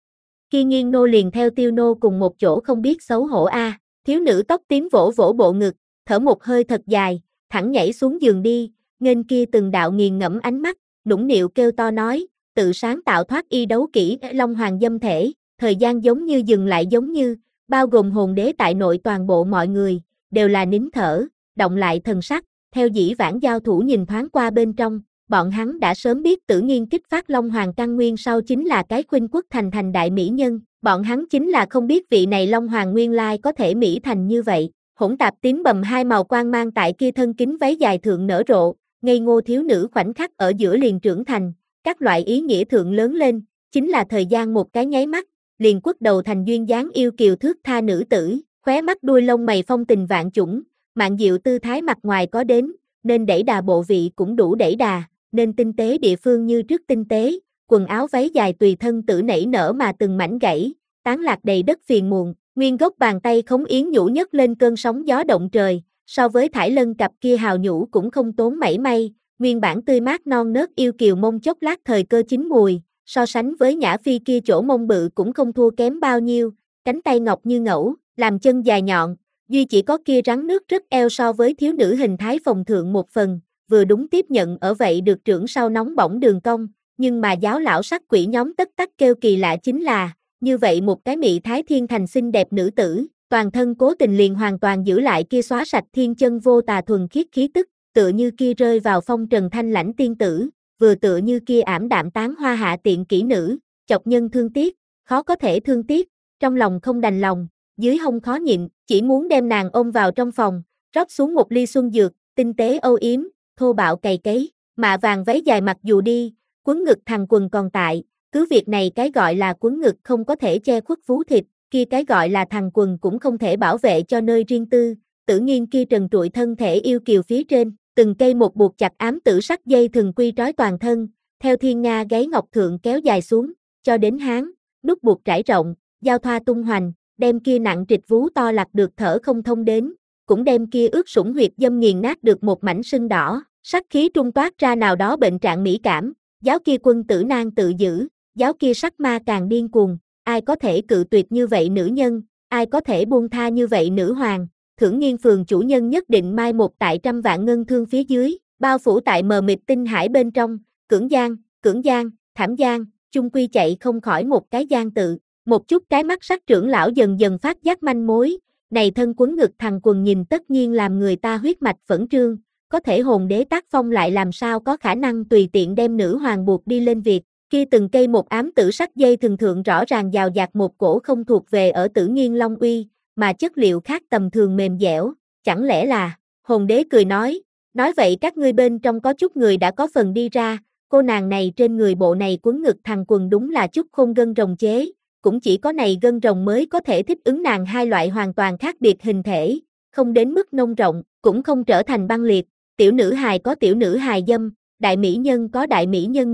Speaker 1: Khi Nghiên nô liền theo Tiêu nô cùng một chỗ không biết xấu hổ a, à. Thiếu nữ tóc tím vỗ vỗ bộ ngực, thở một hơi thật dài, thẳng nhảy xuống giường đi, nghênh kia từng đạo nghiền ngẫm ánh mắt, nũng nịu kêu to nói, tự sáng tạo thoát y đấu kỹ Long Hoàng dâm thể, thời gian giống như dừng lại giống như, bao gồm hồn đế tại nội toàn bộ mọi người, đều là nín thở, động lại thần sắc, theo dĩ vãng giao thủ nhìn thoáng qua bên trong, bọn hắn đã sớm biết Tử Nghiên kích phát Long Hoàng căn nguyên sau chính là cái khuynh quốc thành thành đại mỹ nhân, bọn hắn chính là không biết vị này Long Hoàng nguyên lai có thể mỹ thành như vậy, hỗn tạp tím bầm hai màu quang mang tại kia thân kính váy dài thượng nở rộ, ngây ngô thiếu nữ khoảnh khắc ở giữa liền trưởng thành, các loại ý nghĩa thượng lớn lên, chính là thời gian một cái nháy mắt, liền quất đầu thành duyên dáng yêu kiều thước tha nữ tử, khóe mắt đuôi lông mày phong tình vạn chủng, mạn diệu tư thái mặt ngoài có đến, nên đẩy đà bộ vị cũng đủ đẩy đà, nên tinh tế địa phương như trước tinh tế, quần áo váy dài tùy thân tử nảy nở mà từng mảnh gãy, tán lạc đầy đất phiền muộn, nguyên gốc bàn tay khống yến nhũ nhấc lên cơn sóng gió động trời, so với thải lân cặp kia hào nhũ cũng không tốn mảy may, nguyên bản tươi mát non nớt yêu kiều mông chốc lát thời cơ chín mùi, so sánh với Nhã Phi kia chỗ mông bự cũng không thua kém bao nhiêu, cánh tay ngọc như ngẫu, làm chân dài nhọn, duy chỉ có kia rắn nước rất eo so với thiếu nữ hình thái phòng thượng một phần, vừa đúng tiếp nhận ở vậy được trưởng sau nóng bỏng đường cong, nhưng mà giáo lão sắc quỷ nhóm tất tắc kêu kỳ lạ chính là, như vậy một cái mị thái thiên thành xinh đẹp nữ tử, toàn thân cố tình liền hoàn toàn giữ lại kia xóa sạch thiên chân vô tà thuần khiết khí tức, tựa như kia rơi vào phong trần thanh lãnh tiên tử, vừa tựa như kia ảm đạm tán hoa hạ tiện kỹ nữ, chọc nhân thương tiếc, khó có thể thương tiếc, trong lòng không đành lòng, dưới hông khó nhịn, chỉ muốn đem nàng ôm vào trong phòng, rót xuống một ly xuân dược, tinh tế âu yếm, thô bạo cày cấy, mạ vàng váy dài mặc dù đi, quấn ngực thằng quần còn tại, cứ việc này cái gọi là quấn ngực không có thể che khuất vú thịt, kia cái gọi là thằng quần cũng không thể bảo vệ cho nơi riêng tư, Tử Nghiên kia trần trụi thân thể yêu kiều phía trên, từng cây một buộc chặt ám tử sắc dây thừng quy trói toàn thân, theo thiên nga gáy ngọc thượng kéo dài xuống, cho đến háng, nút buộc trải rộng, giao thoa tung hoành, đem kia nặng trịch vú to lặt được thở không thông đến, cũng đem kia ướt sũng huyệt dâm nghiền nát được một mảnh sưng đỏ, sắc khí trung toát ra nào đó bệnh trạng mỹ cảm, giáo kia quân tử nan tự giữ, giáo kia sắc ma càng điên cuồng, ai có thể cự tuyệt như vậy nữ nhân, ai có thể buông tha như vậy nữ hoàng, Thưởng Nghiên phường chủ nhân nhất định mai một tại trăm vạn ngân thương phía dưới, bao phủ tại mờ mịt tinh hải bên trong, Cưỡng Giang, Cưỡng Giang, Thảm Giang, chung quy chạy không khỏi một cái giang tự, một chút cái mắt sắc trưởng lão dần dần phát giác manh mối, này thân quấn ngực thằng quần nhìn tất nhiên làm người ta huyết mạch phẫn trương, có thể hồn đế tác phong lại làm sao có khả năng tùy tiện đem nữ hoàng buộc đi lên việc, kia từng cây một ám tử sắc dây thường thượng rõ ràng rào rạt một cổ không thuộc về ở Tử Nghiên Long uy, mà chất liệu khác tầm thường mềm dẻo, chẳng lẽ là, hồn đế cười nói, nói vậy các ngươi bên trong có chút người đã có phần đi ra, cô nàng này trên người bộ này quấn ngực thằng quần đúng là chút khôn gân rồng chế, cũng chỉ có này gân rồng mới có thể thích ứng nàng hai loại hoàn toàn khác biệt hình thể, không đến mức nông rộng, cũng không trở thành băng liệt, tiểu nữ hài có tiểu nữ hài dâm, đại mỹ nhân có đại mỹ nhân ngược,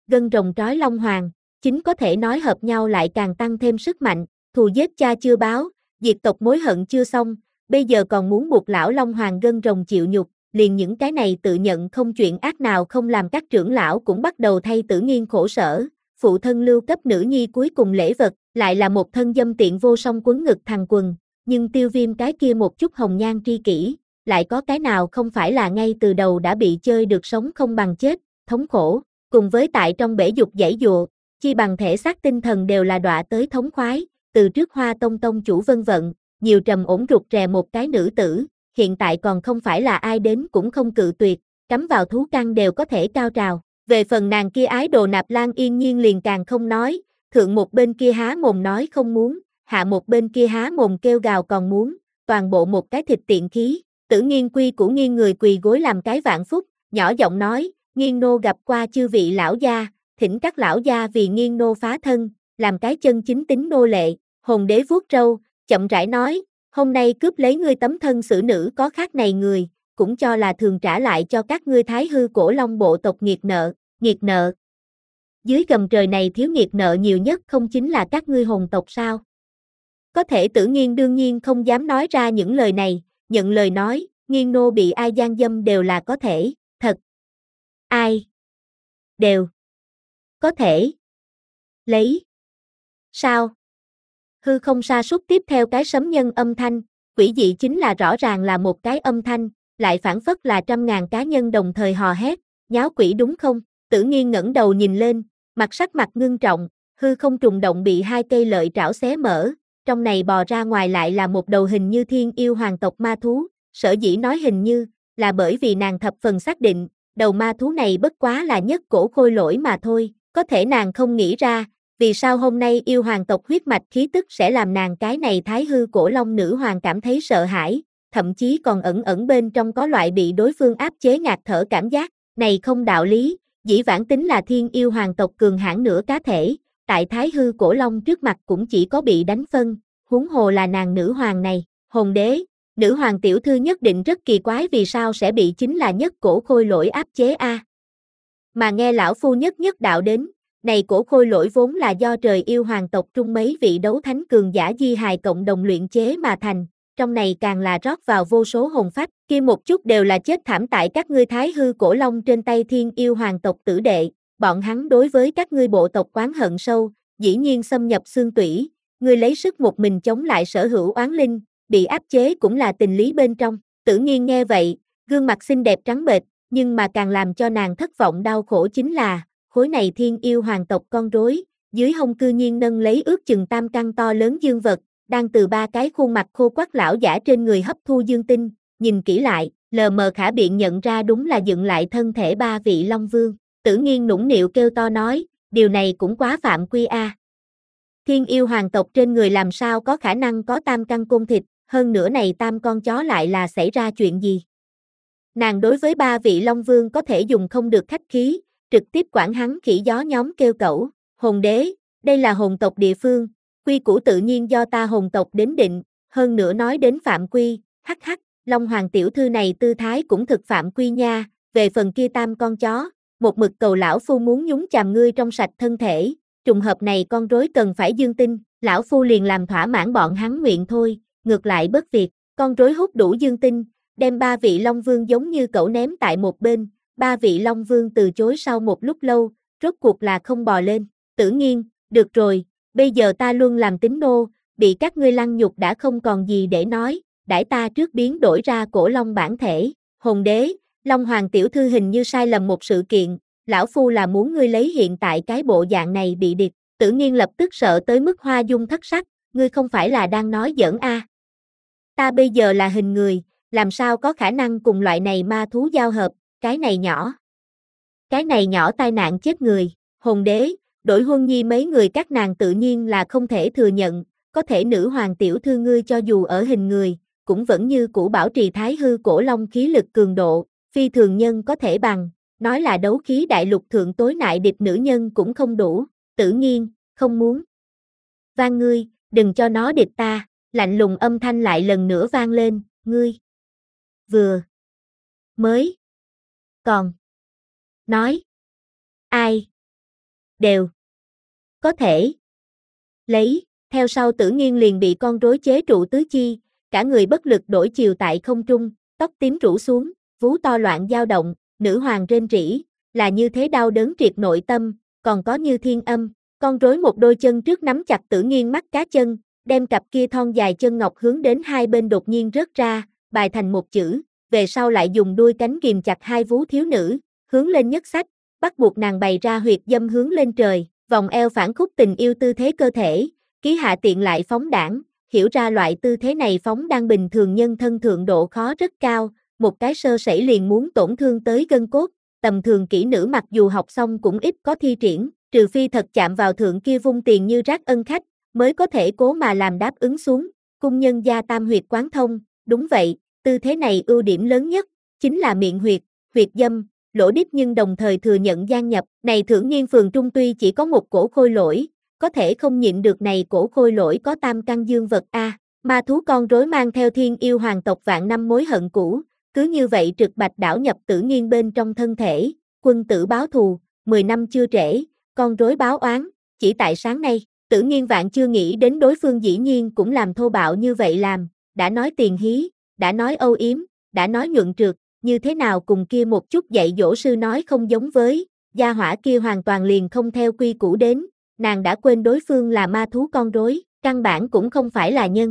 Speaker 1: gân rồng trói long hoàng, chính có thể nói hợp nhau lại càng tăng thêm sức mạnh, thù giết cha chưa báo, diệt tộc mối hận chưa xong, bây giờ còn muốn buộc lão long hoàng gân rồng chịu nhục, liền những cái này tự nhận không chuyện ác nào không làm, các trưởng lão cũng bắt đầu thay Tử Nghiên khổ sở, phụ thân lưu cấp nữ nhi cuối cùng lễ vật, lại là một thân dâm tiện vô song quấn ngực thằng quần, nhưng Tiêu Viêm cái kia một chút hồng nhan tri kỷ, lại có cái nào không phải là ngay từ đầu đã bị chơi được sống không bằng chết, thống khổ, cùng với tại trong bể dục giãy dụa, chi bằng thể xác tinh thần đều là đọa tới thống khoái, từ trước Hoa Tông tông chủ vân vận, nhiều trầm ổn rụt rè một cái nữ tử, hiện tại còn không phải là ai đến cũng không cự tuyệt, cắm vào thú căn đều có thể cao trào. Về phần nàng kia ái đồ Nạp Lan Yên Nhiên liền càng không nói, thượng một bên kia há mồm nói không muốn, hạ một bên kia há mồm kêu gào còn muốn, toàn bộ một cái thịt tiện khí. Tử Nghiên quy của nghiên người quỳ gối làm cái vạn phúc, nhỏ giọng nói, Nghiên nô gặp qua chư vị lão gia, thỉnh các lão gia vì Nghiên nô phá thân, làm cái chân chính tính nô lệ. Hồn đế vuốt râu, chậm rãi nói, hôm nay cướp lấy ngươi tấm thân xử nữ có khác này người, cũng cho là thường trả lại cho các ngươi Thái Hư Cổ Long bộ tộc nghiệt nợ, nghiệt nợ. Dưới gầm trời này thiếu nghiệt nợ nhiều nhất không chính là các ngươi hồn tộc sao? Có thể Tử Nghiên đương nhiên không dám nói ra những lời này, nhận lời nói, Nghiên nô bị ai gian dâm đều là có thể, thật. Ai? Đều. Có thể. Lấy. Sao? Hư không sa sút tiếp theo cái sấm nhân âm thanh, quỷ dị chính là rõ ràng là một cái âm thanh, lại phản phất là trăm ngàn cá nhân đồng thời hò hét, nháo quỷ đúng không? Tử Nghiên ngẩng đầu nhìn lên, mặt sắc mặt ngưng trọng, hư không trùng động bị hai cây lợi trảo xé mở, trong này bò ra ngoài lại là một đầu hình như thiên yêu hoàng tộc ma thú, sở dĩ nói hình như, là bởi vì nàng thập phần xác định, đầu ma thú này bất quá là nhất cổ khôi lỗi mà thôi, có thể nàng không nghĩ ra, vì sao hôm nay yêu hoàng tộc huyết mạch khí tức sẽ làm nàng cái này Thái Hư Cổ Long nữ hoàng cảm thấy sợ hãi, thậm chí còn ẩn ẩn bên trong có loại bị đối phương áp chế ngạt thở cảm giác, này không đạo lý, dĩ vãng tính là thiên yêu hoàng tộc cường hãn nửa cá thể, tại Thái Hư Cổ Long trước mặt cũng chỉ có bị đánh phân, huống hồ là nàng nữ hoàng này, hồn đế, nữ hoàng tiểu thư nhất định rất kỳ quái vì sao sẽ bị chính là nhất cổ khôi lỗi áp chế a. Mà nghe lão phu nhất nhất đạo đến, này cổ khôi lỗi vốn là do trời yêu hoàng tộc trung mấy vị đấu thánh cường giả di hài cộng đồng luyện chế mà thành, trong này càng là rót vào vô số hồn phách, kia một chút đều là chết thảm tại các ngươi Thái Hư Cổ Long trên tay thiên yêu hoàng tộc tử đệ, bọn hắn đối với các ngươi bộ tộc oán hận sâu, dĩ nhiên xâm nhập xương tủy, ngươi lấy sức một mình chống lại sở hữu oán linh, bị áp chế cũng là tình lý bên trong. Tử Nghiên nghe vậy, gương mặt xinh đẹp trắng bệch, nhưng mà càng làm cho nàng thất vọng đau khổ chính là, khối này thiên yêu hoàng tộc con rối, dưới hông cư nhiên nâng lấy ước chừng tam căn to lớn dương vật, đang từ ba cái khuôn mặt khô quắt lão giả trên người hấp thu dương tinh, nhìn kỹ lại, lờ mờ khả biện nhận ra đúng là dựng lại thân thể ba vị Long Vương. Tử Nghiên nũng nịu kêu to nói, điều này cũng quá phạm quy a. Thiên yêu hoàng tộc trên người làm sao có khả năng có tam căn côn thịt, hơn nữa này tam con chó lại là xảy ra chuyện gì? Nàng đối với ba vị Long Vương có thể dùng không được khách khí, trực tiếp quản hắn khỉ gió nhóm kêu cẩu, hồn đế, đây là hồn tộc địa phương, quy củ tự nhiên do ta hồn tộc đến định, hơn nữa nói đến phạm quy, hắc hắc, Long Hoàng tiểu thư này tư thái cũng thực phạm quy nha, về phần kia tam con chó, một mực cầu lão phu muốn nhúng chàm ngươi trong sạch thân thể, trùng hợp này con rối cần phải dương tinh, lão phu liền làm thỏa mãn bọn hắn nguyện thôi, ngược lại bất việc, con rối hút đủ dương tinh, đem ba vị Long Vương giống như cẩu ném tại một bên, ba vị Long Vương từ chối sau một lúc lâu, rốt cuộc là không bò lên, Tử Nghiên, được rồi, bây giờ ta luôn làm tín nô, bị các ngươi lăng nhục đã không còn gì để nói, đãi ta trước biến đổi ra cổ long bản thể, hồn đế, Long Hoàng tiểu thư hình như sai lầm một sự kiện, lão phu là muốn ngươi lấy hiện tại cái bộ dạng này bị địch, Tử Nghiên lập tức sợ tới mức hoa dung thất sắc, ngươi không phải là đang nói giỡn a? Ta bây giờ là hình người, làm sao có khả năng cùng loại này ma thú giao hợp, cái này nhỏ. Cái này nhỏ tai nạn chết người, hồn đế, đổi huân nhi mấy người các nàng tự nhiên là không thể thừa nhận, có thể nữ hoàng tiểu thư ngươi cho dù ở hình người, cũng vẫn như cũ bảo trì Thái Hư Cổ Long khí lực cường độ, phi thường nhân có thể bằng, nói là đấu khí đại lục thượng tối nại địch nữ nhân cũng không đủ, Tử Nghiên, không muốn. Van ngươi, đừng cho nó địch ta, lạnh lùng âm thanh lại lần nữa vang lên, ngươi. Vừa. Mới. Còn. Nói. Ai. đều có thể lấy, theo sau Tử Nghiên liền bị con rối chế trụ tứ chi, cả người bất lực đổi chiều tại không trung, tóc tím rủ xuống, vú to loạn dao động, nữ hoàng rên rỉ, là như thế đau đớn triệt nội tâm, còn có như thiên âm, con rối một đôi chân trước nắm chặt Tử Nghiên mắt cá chân, đem cặp kia thon dài chân ngọc hướng đến hai bên đột nhiên rớt ra, bài thành một chữ, về sau lại dùng đuôi cánh ghìm chặt hai vú thiếu nữ, hướng lên nhất sách, bắt buộc nàng bày ra huyệt dâm hướng lên trời, vòng eo phản khúc tình yêu tư thế cơ thể, ký hạ tiện lại phóng đảng, hiểu ra loại tư thế này phóng đang bình thường nhân thân thượng độ khó rất cao, một cái sơ sẩy liền muốn tổn thương tới gân cốt, tầm thường kỹ nữ mặc dù học xong cũng ít có thi triển, trừ phi thật chạm vào thượng kia vung tiền như rác ân khách, mới có thể cố mà làm đáp ứng xuống, cung nhân gia tam huyệt quán thông, đúng vậy, tư thế này ưu điểm lớn nhất, chính là miệng huyệt, huyệt dâm, lỗ đít nhưng đồng thời thừa nhận gian nhập, này Thưởng Nghiên phường trung tuy chỉ có một cổ khôi lỗi, có thể không nhịn được này cổ khôi lỗi có tam căn dương vật a, ma thú con rối mang theo thiên yêu hoàng tộc vạn năm mối hận cũ, cứ như vậy trực bạch đảo nhập Tử Nghiên bên trong thân thể, quân tử báo thù, mười năm chưa trễ, con rối báo oán, chỉ tại sáng nay, Tử Nghiên vạn chưa nghĩ đến đối phương dĩ nhiên cũng làm thô bạo như vậy làm, đã nói tiền hí, đã nói âu yếm, đã nói nhuận trượt, như thế nào cùng kia một chút dạy dỗ sư nói không giống với, gia hỏa kia hoàn toàn liền không theo quy củ đến, nàng đã quên đối phương là ma thú con rối, căn bản cũng không phải là nhân.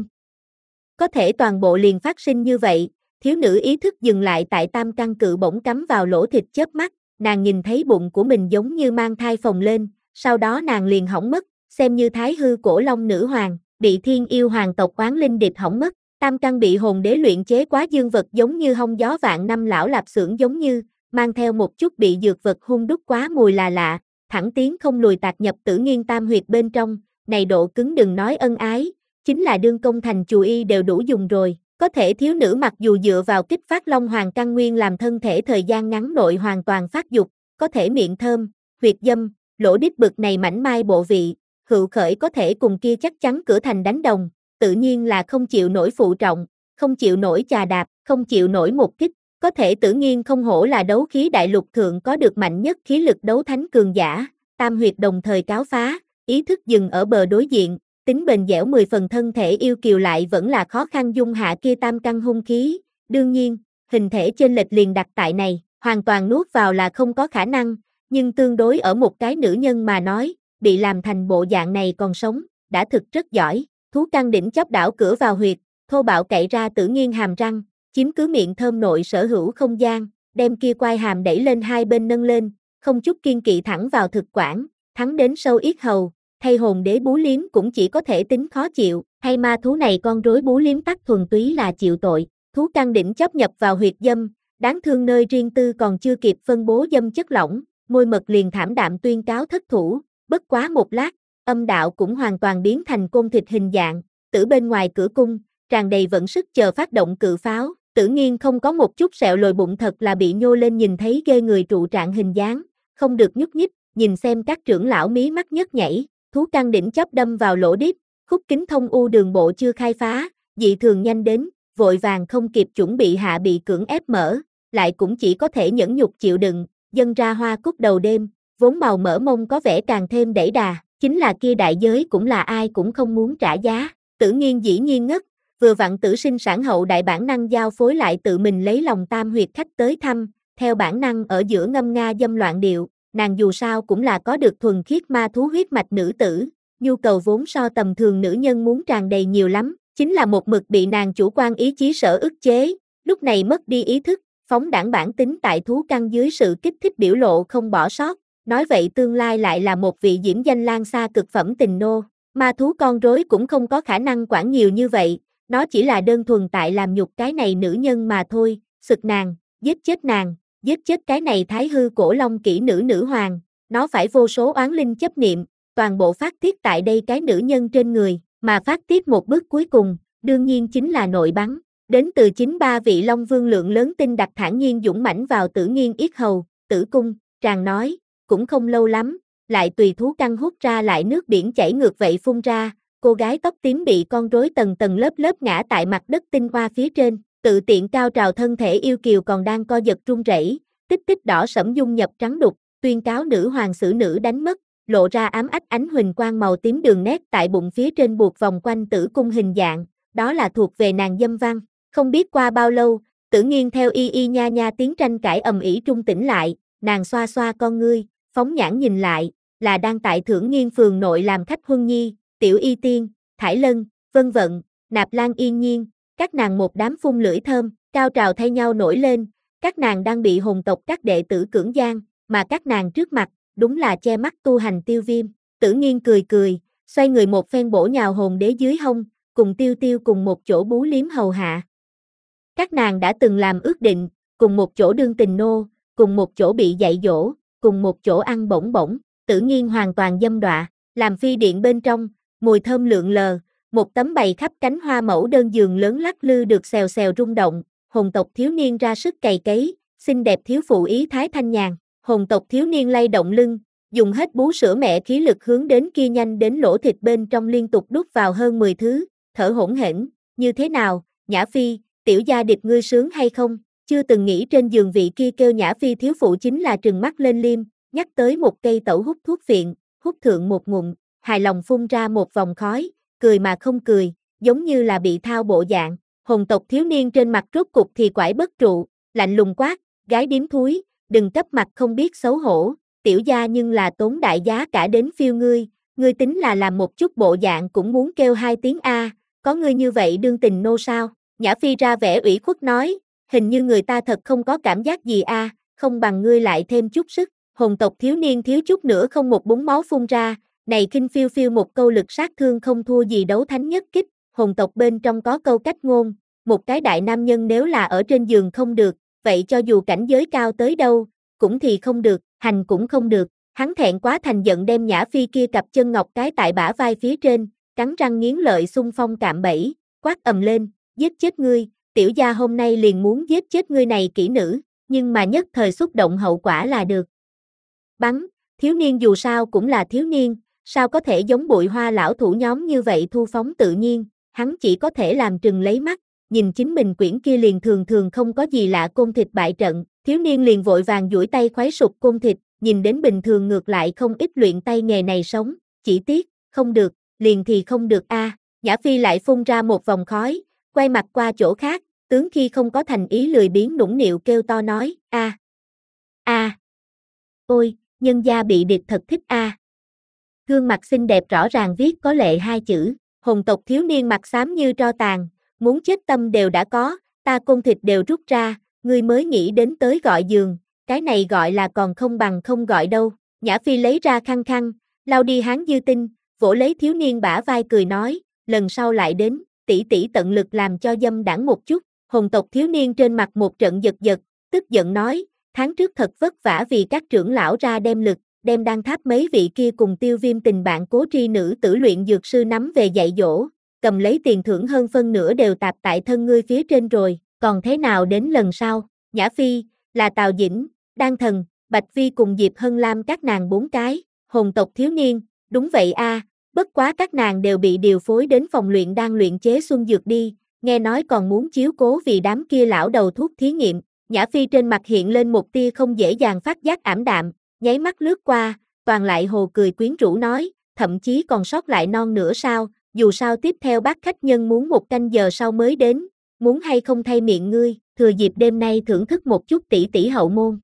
Speaker 1: Có thể toàn bộ liền phát sinh như vậy, thiếu nữ ý thức dừng lại tại tam căn cự bổng cắm vào lỗ thịt chớp mắt, nàng nhìn thấy bụng của mình giống như mang thai phồng lên, sau đó nàng liền hỏng mất, xem như thái hư cổ long nữ hoàng, bị thiên yêu hoàng tộc oán linh địch hỏng mất, tam căn bị hồn đế luyện chế quá dương vật giống như hong gió vạn năm lão lạp xưởng giống như, mang theo một chút bị dược vật hung đúc quá mùi là lạ, thẳng tiến không lùi tạc nhập Tử Nghiên tam huyệt bên trong, này độ cứng đừng nói ân ái, chính là đương công thành chù y đều đủ dùng rồi, có thể thiếu nữ mặc dù dựa vào kích phát long hoàng căn nguyên làm thân thể thời gian ngắn nội hoàn toàn phát dục, có thể miệng thơm, huyệt dâm, lỗ đít bực này mảnh mai bộ vị, hữu khởi có thể cùng kia chắc chắn cửa thành đánh đồng, tự nhiên là không chịu nổi phụ trọng, không chịu nổi chà đạp, không chịu nổi một kích, có thể Tử Nghiên không hổ là đấu khí đại lục thượng có được mạnh nhất khí lực đấu thánh cường giả, tam huyệt đồng thời cáo phá, ý thức dừng ở bờ đối diện, tính bền dẻo mười phần thân thể yêu kiều lại vẫn là khó khăn dung hạ kia tam căn hung khí, đương nhiên, hình thể chênh lệch liền đặt tại này, hoàn toàn nuốt vào là không có khả năng, nhưng tương đối ở một cái nữ nhân mà nói, bị làm thành bộ dạng này còn sống, đã thực rất giỏi, thú căn đỉnh chóp đảo cửa vào huyệt, thô bạo cậy ra Tử Nghiên hàm răng, chiếm cứ miệng thơm nội sở hữu không gian, đem kia quai hàm đẩy lên hai bên nâng lên, không chút kiên kỵ thẳng vào thực quản, thắng đến sâu yết hầu, thay hồn đế bú liếm cũng chỉ có thể tính khó chịu, hay ma thú này con rối bú liếm tắc thuần túy là chịu tội, thú căn đỉnh chóp nhập vào huyệt dâm, đáng thương nơi riêng tư còn chưa kịp phân bố dâm chất lỏng, môi mật liền thảm đạm tuyên cáo thất thủ, bất quá một lát, âm đạo cũng hoàn toàn biến thành côn thịt hình dạng, Tử bên ngoài cửa cung, tràn đầy vận sức chờ phát động cự pháo, Tử Nghiên không có một chút sẹo lồi bụng thật là bị nhô lên nhìn thấy ghê người trụ trạng hình dáng, không được nhúc nhích, nhìn xem các trưởng lão mí mắt nhấc nhảy, thú căn đỉnh chóp đâm vào lỗ đít, khúc kính thông u đường bộ chưa khai phá, dị thường nhanh đến, vội vàng không kịp chuẩn bị hạ bị cưỡng ép mở, lại cũng chỉ có thể nhẫn nhục chịu đựng, dâng ra hoa cúc đầu đêm, vốn màu mỡ mông có vẻ càng thêm đẩy đà, chính là kia đại giới cũng là ai cũng không muốn trả giá, Tử Nghiên dĩ nhiên ngất, vừa vặn tử sinh sản hậu đại bản năng giao phối lại tự mình lấy lòng tam huyệt khách tới thăm, theo bản năng ở giữa ngâm nga dâm loạn điệu, nàng dù sao cũng là có được thuần khiết ma thú huyết mạch nữ tử, nhu cầu vốn so tầm thường nữ nhân muốn tràn đầy nhiều lắm, chính là một mực bị nàng chủ quan ý chí sở ức chế, lúc này mất đi ý thức, phóng đảng bản tính tại thú căn dưới sự kích thích biểu lộ không bỏ sót, nói vậy tương lai lại là một vị diễm danh lan xa cực phẩm tình nô, ma thú con rối cũng không có khả năng quản nhiều như vậy, nó chỉ là đơn thuần tại làm nhục cái này nữ nhân mà thôi, sực nàng, giết chết nàng, giết chết cái này thái hư cổ long kỹ nữ nữ hoàng, nó phải vô số oán linh chấp niệm, toàn bộ phát tiết tại đây cái nữ nhân trên người, mà phát tiết một bước cuối cùng, đương nhiên chính là nội bắn, đến từ chính ba vị long vương lượng lớn tinh đặc thản nhiên dũng mãnh vào Tử Nghiên yết hầu, tử cung, tràng nói, cũng không lâu lắm, lại tùy thú căn hút ra lại nước biển chảy ngược vậy phun ra, cô gái tóc tím bị con rối tầng tầng lớp lớp ngã tại mặt đất tinh hoa phía trên, tự tiện cao trào thân thể yêu kiều còn đang co giật run rẩy, tích tích đỏ sẫm dung nhập trắng đục, tuyên cáo nữ hoàng xử nữ đánh mất, lộ ra ám ách ánh huỳnh quang màu tím, đường nét tại bụng phía trên buộc vòng quanh tử cung hình dạng, đó là thuộc về nàng dâm văn. Không biết qua bao lâu, Tử Nghiên theo y y nha nha tiếng tranh cãi ầm ĩ trung tĩnh lại, nàng xoa xoa con ngươi, phóng nhãn nhìn lại, là đang tại Thưởng Nghiên phường nội làm khách Huân Nhi, Tiểu Y Tiên, Thải Lân, Vân Vận, Nạp Lan Yên Nhiên, các nàng một đám phun lưỡi thơm, cao trào thay nhau nổi lên, các nàng đang bị hồn tộc các đệ tử cưỡng gian, mà các nàng trước mặt, đúng là che mắt tu hành Tiêu Viêm. Tử Nghiên cười cười, xoay người một phen bổ nhào hồn đế dưới hông, cùng Tiêu Tiêu cùng một chỗ bú liếm hầu hạ. Các nàng đã từng làm ước định, cùng một chỗ đương tình nô, cùng một chỗ bị dạy dỗ, cùng một chỗ ăn bổng bổng. Tử Nghiên hoàn toàn dâm đọa, làm phi điện bên trong, mùi thơm lượn lờ, một tấm bày khắp cánh hoa mẫu đơn giường lớn lắc lư được xèo xèo rung động, hồn tộc thiếu niên ra sức cày cấy, xinh đẹp thiếu phụ ý thái thanh nhàn, hồn tộc thiếu niên lay động lưng, dùng hết bú sữa mẹ khí lực hướng đến kia nhanh đến lỗ thịt bên trong liên tục đút vào hơn mười thứ, thở hổn hển, như thế nào, Nhã Phi, tiểu gia địch ngươi sướng hay không, chưa từng nghĩ trên giường vị kia kêu Nhã Phi thiếu phụ chính là trừng mắt lên liêm, nhắc tới một cây tẩu hút thuốc phiện, hút thượng một ngụm, hài lòng phun ra một vòng khói, cười mà không cười, giống như là bị thao bộ dạng, hồn tộc thiếu niên trên mặt rốt cục thì quải bất trụ, lạnh lùng quát, gái điếm thúi, đừng cấp mặt không biết xấu hổ, tiểu gia nhưng là tốn đại giá cả đến phiêu ngươi, ngươi tính là làm một chút bộ dạng cũng muốn kêu hai tiếng A, có ngươi như vậy đương tình nô sao, Nhã Phi ra vẻ ủy khuất nói, hình như người ta thật không có cảm giác gì A, không bằng ngươi lại thêm chút sức, hồn tộc thiếu niên thiếu chút nữa không một búng máu phun ra, này khinh phiêu phiêu một câu lực sát thương không thua gì đấu thánh nhất kích, hồn tộc bên trong có câu cách ngôn, một cái đại nam nhân nếu là ở trên giường không được, vậy cho dù cảnh giới cao tới đâu, cũng thì không được, hành cũng không được, hắn thẹn quá thành giận đem Nhã Phi kia cặp chân ngọc cái tại bả vai phía trên, cắn răng nghiến lợi xung phong cạm bẫy, quát ầm lên, giết chết ngươi, tiểu gia hôm nay liền muốn giết chết ngươi này kỹ nữ, nhưng mà nhất thời xúc động hậu quả là được. Bắn, thiếu niên dù sao cũng là thiếu niên, sao có thể giống Bụi Hoa lão thủ nhóm như vậy thu phóng tự nhiên, hắn chỉ có thể làm trừng lấy mắt, nhìn chính mình quyển kia liền thường thường không có gì lạ côn thịt bại trận, thiếu niên liền vội vàng duỗi tay khoái sụp côn thịt, nhìn đến bình thường ngược lại không ít luyện tay nghề này sống, chỉ tiếc, không được, liền thì không được a. À. Nhã Phi lại phun ra một vòng khói, quay mặt qua chỗ khác, tướng khi không có thành ý lười biếng nũng nịu kêu to nói, a, à. a, à. Ôi, nhân gia bị địch thật thích a. À. Gương mặt xinh đẹp rõ ràng viết có lệ hai chữ, hồn tộc thiếu niên mặt xám như tro tàn, muốn chết tâm đều đã có, ta côn thịt đều rút ra, ngươi mới nghĩ đến tới gọi giường, cái này gọi là còn không bằng không gọi đâu. Nhã Phi lấy ra khăn khăn, lau đi hán dư tinh, vỗ lấy thiếu niên bả vai cười nói, lần sau lại đến, tỷ tỷ tận lực làm cho dâm đãng một chút. Hồn tộc thiếu niên trên mặt một trận giật giật, tức giận nói, tháng trước thật vất vả vì các trưởng lão ra đem lực, đem đan tháp mấy vị kia cùng Tiêu Viêm tình bạn cố tri nữ tử luyện dược sư nắm về dạy dỗ, cầm lấy tiền thưởng hơn phân nửa đều tạp tại thân ngươi phía trên rồi, còn thế nào đến lần sau. Nhã Phi, là Tào Dĩnh, Đan Thần, Bạch Vi cùng Diệp Hân Lam các nàng bốn cái, hồn tộc thiếu niên, đúng vậy a, à, bất quá các nàng đều bị điều phối đến phòng luyện đan luyện chế xuân dược đi, nghe nói còn muốn chiếu cố vì đám kia lão đầu thuốc thí nghiệm. Nhã Phi trên mặt hiện lên một tia không dễ dàng phát giác ảm đạm, nháy mắt lướt qua, toàn lại hồ cười quyến rũ nói, thậm chí còn sót lại non nữa sao, dù sao tiếp theo bác khách nhân muốn một canh giờ sau mới đến, muốn hay không thay miệng ngươi, thừa dịp đêm nay thưởng thức một chút tỷ tỷ hậu môn.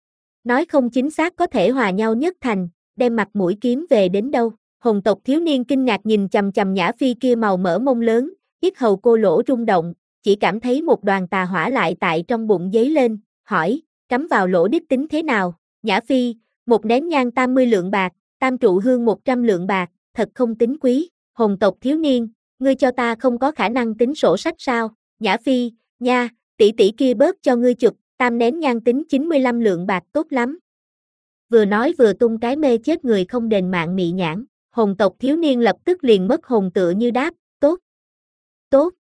Speaker 1: Nói không chính xác có thể hòa nhau nhất thành, đem mặt mũi kiếm về đến đâu. Hồn tộc thiếu niên kinh ngạc nhìn chằm chằm Nhã Phi kia màu mỡ mông lớn, yết hầu cô lỗ rung động, chỉ cảm thấy một đoàn tà hỏa lại tại trong bụng dấy lên, hỏi, cắm vào lỗ đích tính thế nào? Nhã Phi, một nén nhang tam mươi lượng bạc, tam trụ hương một trăm lượng bạc, thật không tính quý. Hồn tộc thiếu niên, ngươi cho ta không có khả năng tính sổ sách sao? Nhã Phi, nha, tỷ tỷ kia bớt cho ngươi chụp, tam nén nhang tính chín mươi lăm lượng bạc tốt lắm. Vừa nói vừa tung cái mê chết người không đền mạng mị nhãn, hồn tộc thiếu niên lập tức liền mất hồn tựa như đáp, tốt, tốt,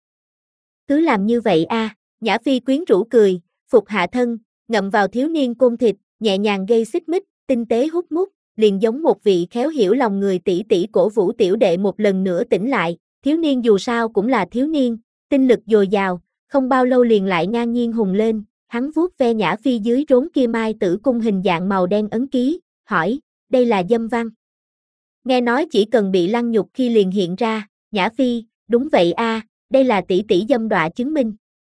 Speaker 1: cứ làm như vậy a. À. Nhã Phi quyến rũ cười, phục hạ thân, ngậm vào thiếu niên côn thịt, nhẹ nhàng gây xích mích, tinh tế hút mút, liền giống một vị khéo hiểu lòng người tỷ tỷ cổ vũ tiểu đệ một lần nữa tỉnh lại, thiếu niên dù sao cũng là thiếu niên, tinh lực dồi dào, không bao lâu liền lại ngang nhiên hùng lên, hắn vuốt ve Nhã Phi dưới rốn kia mai tử cung hình dạng màu đen ấn ký, hỏi, đây là dâm văn. nghe nói chỉ cần bị lăng nhục khi liền hiện ra, Nhã Phi, đúng vậy a, đây là tỷ tỷ dâm đọa chứng minh.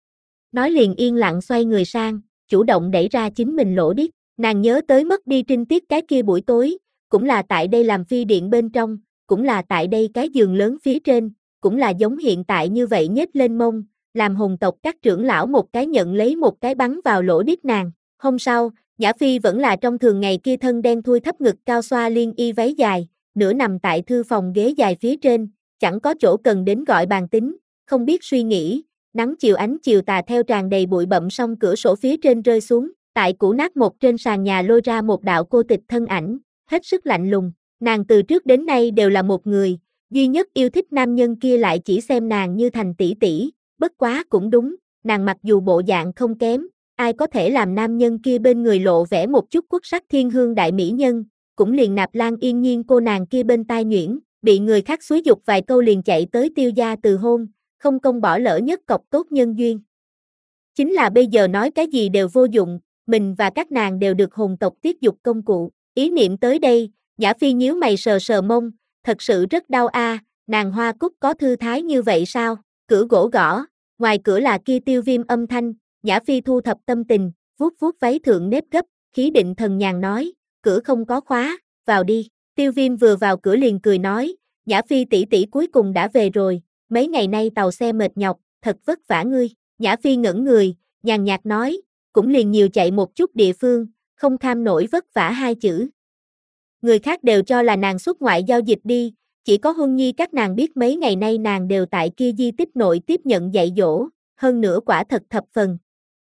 Speaker 1: Nói liền yên lặng xoay người sang, chủ động đẩy ra chính mình lỗ điếc, nàng nhớ tới mất đi trinh tiết cái kia buổi tối, cũng là tại đây làm phi điện bên trong, cũng là tại đây cái giường lớn phía trên, cũng là giống hiện tại như vậy nhếch lên mông, làm hồn tộc các trưởng lão một cái nhận lấy một cái bắn vào lỗ điếc nàng. Hôm sau, Nhã Phi vẫn là trong thường ngày kia thân đen thui thấp ngực cao xoa liên y váy dài, nửa nằm tại thư phòng ghế dài phía trên, chẳng có chỗ cần đến gọi bàn tính, không biết suy nghĩ, nắng chiều ánh chiều tà theo tràn đầy bụi bặm song cửa sổ phía trên rơi xuống, tại cũ nát một trên sàn nhà lôi ra một đạo cô tịch thân ảnh, hết sức lạnh lùng, nàng từ trước đến nay đều là một người, duy nhất yêu thích nam nhân kia lại chỉ xem nàng như thành tỷ tỷ, bất quá cũng đúng, nàng mặc dù bộ dạng không kém, ai có thể làm nam nhân kia bên người lộ vẻ một chút quốc sắc thiên hương đại mỹ nhân, cũng liền Nạp Lan Yên Nhiên cô nàng kia bên tai nhuyễn, bị người khác xúi dục vài câu liền chạy tới Tiêu gia từ hôn, không công bỏ lỡ nhất cọc tốt nhân duyên. Chính là bây giờ nói cái gì đều vô dụng, mình và các nàng đều được hồn tộc tiết dục công cụ, ý niệm tới đây, Nhã Phi nhíu mày sờ sờ mông, thật sự rất đau a, nàng Hoa Cúc có thư thái như vậy sao? Cửa gỗ gõ, ngoài cửa là kia Tiêu Viêm âm thanh, Nhã Phi thu thập tâm tình, vuốt vuốt váy thượng nếp gấp, khí định thần nhàn nói, cửa không có khóa, vào đi. Tiêu Viêm vừa vào cửa liền cười nói, Nhã Phi tỷ tỷ cuối cùng đã về rồi, mấy ngày nay tàu xe mệt nhọc, thật vất vả ngươi. Nhã Phi ngẩn người, nhàn nhạt nói, cũng liền nhiều chạy một chút địa phương, không kham nổi vất vả hai chữ. Người khác đều cho là nàng xuất ngoại giao dịch đi, chỉ có Huân Nhi các nàng biết mấy ngày nay nàng đều tại kia di tích nội tiếp nhận dạy dỗ, hơn nữa quả thật thập phần.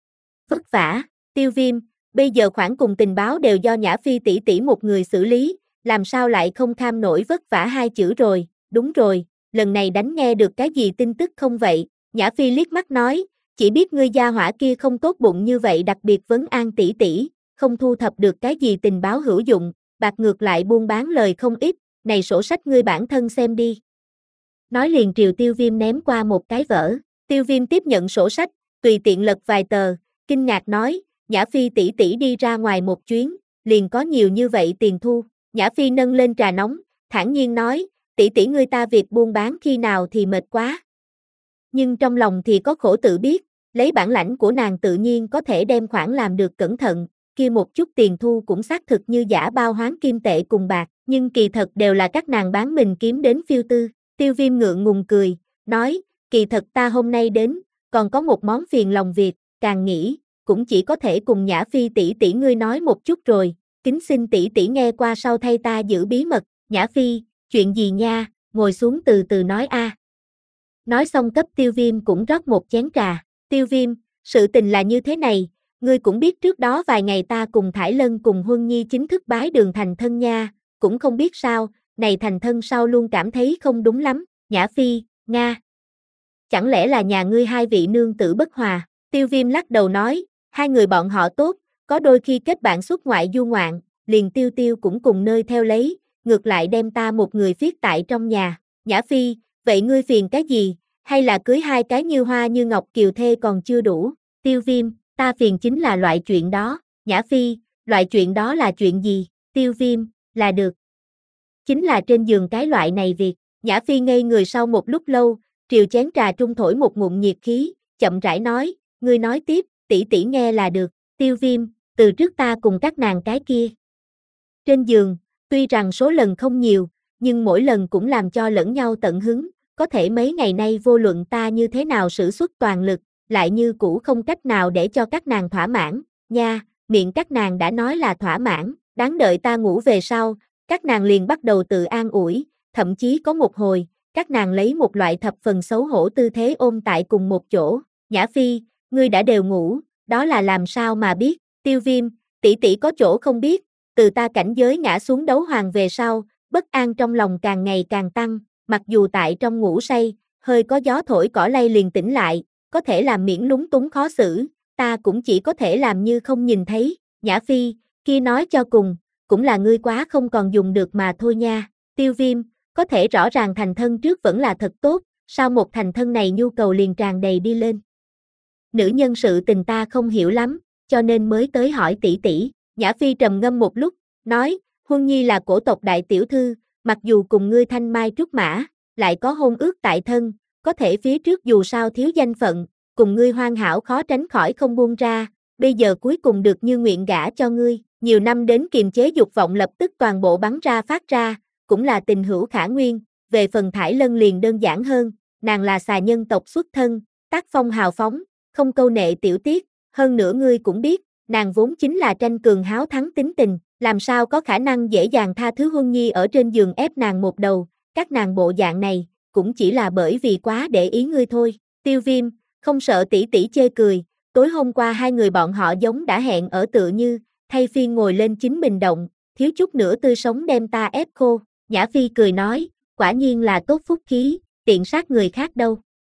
Speaker 1: Vất vả, Tiêu Viêm, bây giờ khoản cùng tình báo đều do Nhã Phi tỷ tỷ một người xử lý, làm sao lại không kham nổi vất vả hai chữ rồi, đúng rồi, lần này đánh nghe được cái gì tin tức không vậy? Nhã Phi liếc mắt nói, chỉ biết ngươi gia hỏa kia không tốt bụng như vậy đặc biệt vấn an tỷ tỷ, không thu thập được cái gì tình báo hữu dụng, bạc ngược lại buôn bán lời không ít, này sổ sách ngươi bản thân xem đi. Nói liền triều Tiêu Viêm ném qua một cái vở, Tiêu Viêm tiếp nhận sổ sách, tùy tiện lật vài tờ, kinh ngạc nói, Nhã Phi tỷ tỷ đi ra ngoài một chuyến, liền có nhiều như vậy tiền thu. Nhã Phi nâng lên trà nóng, thản nhiên nói, tỷ tỷ ngươi ta việc buôn bán khi nào thì mệt quá. Nhưng trong lòng thì có khổ tự biết, lấy bản lãnh của nàng tự nhiên có thể đem khoản làm được cẩn thận, kia một chút tiền thu cũng xác thực như giả bao hoán kim tệ cùng bạc, nhưng kỳ thật đều là các nàng bán mình kiếm đến phiêu tư. Tiêu Viêm ngượng ngùng cười, nói, kỳ thật ta hôm nay đến, còn có một món phiền lòng việc, càng nghĩ, cũng chỉ có thể cùng Nhã Phi tỷ tỷ ngươi nói một chút rồi, kính xin tỷ tỷ nghe qua sau thay ta giữ bí mật. Nhã Phi, chuyện gì nha, ngồi xuống từ từ nói a. Nói xong cấp Tiêu Viêm cũng rót một chén trà. Tiêu Viêm, sự tình là như thế này, ngươi cũng biết trước đó vài ngày ta cùng Thải Lân cùng Huân Nhi chính thức bái đường thành thân nha, cũng không biết sao, này thành thân sau luôn cảm thấy không đúng lắm. Nhã Phi, Nga. Chẳng lẽ là nhà ngươi hai vị nương tử bất hòa? Tiêu Viêm lắc đầu nói, hai người bọn họ tốt, có đôi khi kết bạn xuất ngoại du ngoạn, liền Tiêu Tiêu cũng cùng nơi theo lấy, ngược lại đem ta một người viết tại trong nhà. Nhã Phi, vậy ngươi phiền cái gì, hay là cưới hai cái như hoa như ngọc kiều thê còn chưa đủ? Tiêu Viêm, ta phiền chính là loại chuyện đó. Nhã Phi, loại chuyện đó là chuyện gì? Tiêu Viêm, là được. Chính là trên giường cái loại này việc. Nhã Phi ngây người sau một lúc lâu, triều chén trà trung thổi một ngụm nhiệt khí, chậm rãi nói, ngươi nói tiếp, tỷ tỷ nghe là được. Tiêu Viêm, từ trước ta cùng các nàng cái kia. Trên giường, tuy rằng số lần không nhiều, nhưng mỗi lần cũng làm cho lẫn nhau tận hứng, có thể mấy ngày nay vô luận ta như thế nào sử xuất toàn lực, lại như cũ không cách nào để cho các nàng thỏa mãn, nha, miệng các nàng đã nói là thỏa mãn, đáng đợi ta ngủ về sau, các nàng liền bắt đầu tự an ủi, thậm chí có một hồi, các nàng lấy một loại thập phần xấu hổ tư thế ôm tại cùng một chỗ. Nhã Phi, ngươi đã đều ngủ, đó là làm sao mà biết? Tiêu Viêm, tỷ tỷ có chỗ không biết, từ ta cảnh giới ngã xuống đấu hoàng về sau, bất an trong lòng càng ngày càng tăng, mặc dù tại trong ngủ say, hơi có gió thổi cỏ lay liền tỉnh lại, có thể làm miễn lúng túng khó xử, ta cũng chỉ có thể làm như không nhìn thấy. Nhã Phi, kia nói cho cùng, cũng là ngươi quá không còn dùng được mà thôi nha. Tiêu Viêm, có thể rõ ràng thành thân trước vẫn là thật tốt, sao một thành thân này nhu cầu liền tràn đầy đi lên. Nữ nhân sự tình ta không hiểu lắm, cho nên mới tới hỏi tỷ tỷ. Nhã Phi trầm ngâm một lúc, nói, Huân Nhi là cổ tộc đại tiểu thư, mặc dù cùng ngươi thanh mai trúc mã, lại có hôn ước tại thân, có thể phía trước dù sao thiếu danh phận, cùng ngươi hoàn hảo khó tránh khỏi không buông ra, bây giờ cuối cùng được như nguyện gả cho ngươi, nhiều năm đến kiềm chế dục vọng lập tức toàn bộ bắn ra phát ra, cũng là tình hữu khả nguyên, về phần Thải Lân liền đơn giản hơn, nàng là xà nhân tộc xuất thân, tác phong hào phóng, không câu nệ tiểu tiết, hơn nữa ngươi cũng biết, nàng vốn chính là tranh cường háo thắng tính tình, làm sao có khả năng dễ dàng tha thứ Huân Nhi ở trên giường ép nàng một đầu, các nàng bộ dạng này, cũng chỉ là bởi vì quá để ý ngươi thôi. Tiêu Viêm, không sợ tỷ tỷ chê cười, tối hôm qua hai người bọn họ giống đã hẹn ở tựa như, thay phiên ngồi lên chính mình động, thiếu chút nữa tươi sống đem ta ép khô. Nhã Phi cười nói, quả nhiên là tốt phúc khí, tiện sát người khác đâu.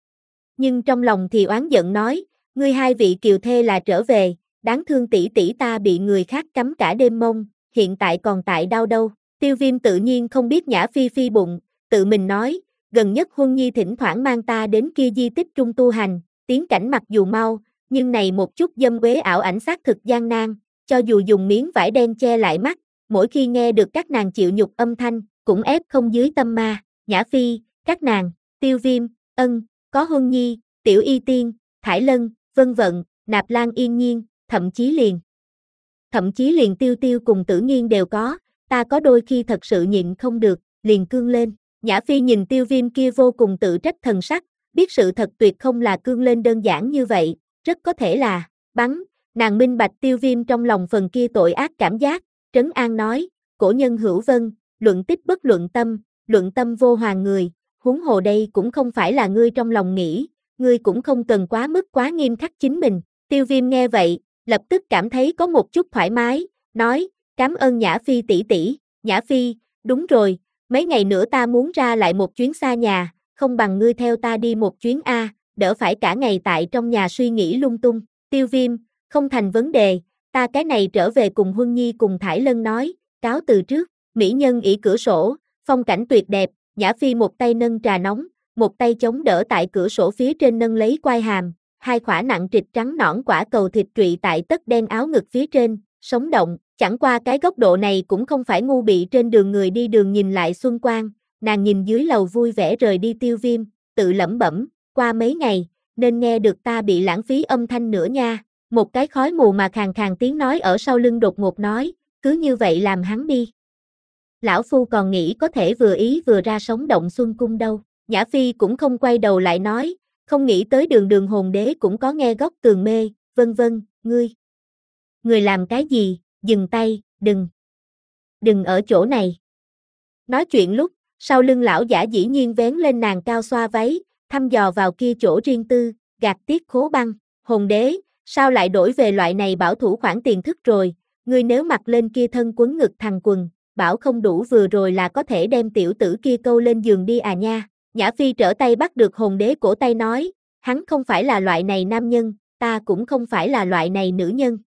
Speaker 1: Nhưng trong lòng thì oán giận nói, ngươi hai vị kiều thê là trở về, đáng thương tỷ tỷ ta bị người khác cắm cả đêm mông, hiện tại còn tại đau đâu. Tiêu Viêm tự nhiên không biết Nhã Phi phi bụng, tự mình nói, gần nhất Huân Nhi thỉnh thoảng mang ta đến kia di tích trung tu hành, tiến cảnh mặc dù mau, nhưng này một chút dâm quế ảo ảnh xác thực gian nan, cho dù dùng miếng vải đen che lại mắt, mỗi khi nghe được các nàng chịu nhục âm thanh, cũng ép không dưới tâm ma. Nhã Phi, các nàng, Tiêu Viêm, ân, có Huân Nhi, Tiểu Y Tiên, Thải Lân, Vân Vận, Nạp Lan Yên Nhiên, thậm chí liền. Thậm chí liền Tiêu Tiêu cùng Tử Nghiên đều có, ta có đôi khi thật sự nhịn không được, liền cương lên. Nhã Phi nhìn Tiêu Viêm kia vô cùng tự trách thần sắc, biết sự thật tuyệt không là cương lên đơn giản như vậy, rất có thể là, bắn, nàng minh bạch Tiêu Viêm trong lòng phần kia tội ác cảm giác, trấn an nói, cổ nhân hữu vân, luận tích bất luận tâm, luận tâm vô hoàng người, huống hồ đây cũng không phải là ngươi trong lòng nghĩ, ngươi cũng không cần quá mức quá nghiêm khắc chính mình. Tiêu Viêm nghe vậy, lập tức cảm thấy có một chút thoải mái, nói, cảm ơn Nhã Phi tỷ tỷ. Nhã Phi, đúng rồi, mấy ngày nữa ta muốn ra lại một chuyến xa nhà, không bằng ngươi theo ta đi một chuyến a, đỡ phải cả ngày tại trong nhà suy nghĩ lung tung. Tiêu Viêm, không thành vấn đề, ta cái này trở về cùng Huân Nhi cùng Thải Lân nói, cáo từ trước. Mỹ nhân ỷ cửa sổ, phong cảnh tuyệt đẹp, Nhã Phi một tay nâng trà nóng, một tay chống đỡ tại cửa sổ phía trên nâng lấy quai hàm, hai khỏa nặng trịch trắng nõn quả cầu thịt trụy tại tất đen áo ngực phía trên, sống động, chẳng qua cái góc độ này cũng không phải ngu bị trên đường người đi đường nhìn lại xuân quang, nàng nhìn dưới lầu vui vẻ rời đi Tiêu Viêm, tự lẩm bẩm, qua mấy ngày, nên nghe được ta bị lãng phí âm thanh nữa nha, một cái khói mù mà khàn khàn tiếng nói ở sau lưng đột ngột nói, cứ như vậy làm hắn đi. Lão Phu còn nghĩ có thể vừa ý vừa ra sống động xuân cung đâu. Nhã Phi cũng không quay đầu lại nói, không nghĩ tới đường đường hồn đế cũng có nghe góc tường mê, vân vân, ngươi. Người làm cái gì, dừng tay, đừng. Đừng ở chỗ này. Nói chuyện lúc, sau lưng lão giả dĩ nhiên vén lên nàng cao xoa váy, thăm dò vào kia chỗ riêng tư, gạt tiết khố băng, hồn đế, sao lại đổi về loại này bảo thủ khoản tiền thức rồi, ngươi nếu mặc lên kia thân quấn ngực thằng quần, bảo không đủ vừa rồi là có thể đem tiểu tử kia câu lên giường đi à nha. Nhã Phi trở tay bắt được hồn đế cổ tay nói, hắn không phải là loại này nam nhân, ta cũng không phải là loại này nữ nhân.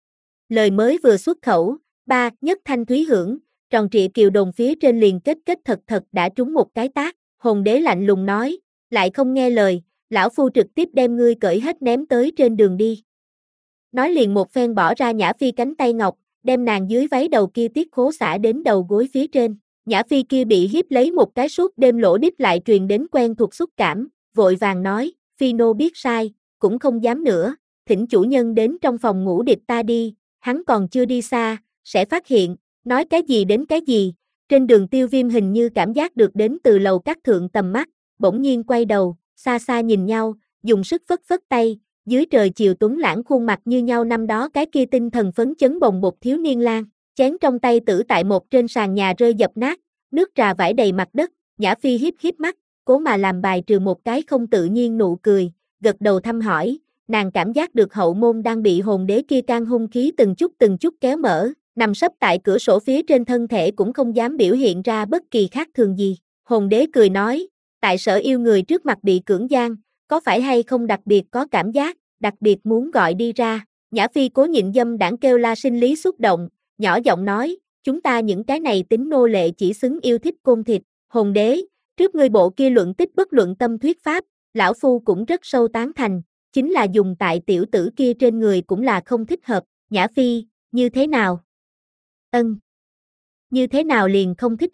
Speaker 1: Lời mới vừa xuất khẩu, ba, nhất thanh thúy hưởng, tròn trịa kiều đồn phía trên liền kết kết thật thật đã trúng một cái tát, hồn đế lạnh lùng nói, lại không nghe lời, lão Phu trực tiếp đem ngươi cởi hết ném tới trên đường đi. Nói liền một phen bỏ ra Nhã Phi cánh tay ngọc, đem nàng dưới váy đầu kia tiết khố xả đến đầu gối phía trên. Nhã Phi kia bị hiếp lấy một cái suốt đêm lỗ đít lại truyền đến quen thuộc xúc cảm, vội vàng nói, Phi nô biết sai, cũng không dám nữa, thỉnh chủ nhân đến trong phòng ngủ địch ta đi, hắn còn chưa đi xa, sẽ phát hiện, nói cái gì đến cái gì, trên đường Tiêu Viêm hình như cảm giác được đến từ lầu các thượng tầm mắt, bỗng nhiên quay đầu, xa xa nhìn nhau, dùng sức phất phất tay, dưới trời chiều tuấn lãng khuôn mặt như nhau năm đó cái kia tinh thần phấn chấn bồng bột thiếu niên lang. Chén trong tay tử tại một trên sàn nhà rơi dập nát, nước trà vãi đầy mặt đất, Nhã Phi hiếp hiếp mắt, cố mà làm bài trừ một cái không tự nhiên nụ cười, gật đầu thăm hỏi, nàng cảm giác được hậu môn đang bị hồn đế kia can hung khí từng chút từng chút kéo mở, nằm sấp tại cửa sổ phía trên thân thể cũng không dám biểu hiện ra bất kỳ khác thường gì. Hồn đế cười nói, tại sở yêu người trước mặt bị cưỡng gian, có phải hay không đặc biệt có cảm giác, đặc biệt muốn gọi đi ra. Nhã Phi cố nhịn dâm đãng kêu la sinh lý xúc động, nhỏ giọng nói, chúng ta những cái này tính nô lệ chỉ xứng yêu thích côn thịt. Hồn đế, trước ngươi bộ kia luận tích bất luận tâm thuyết pháp, lão Phu cũng rất sâu tán thành, chính là dùng tại tiểu tử kia trên người cũng là không thích hợp. Nhã Phi, như thế nào? Ân. Như thế nào liền không thích hợp?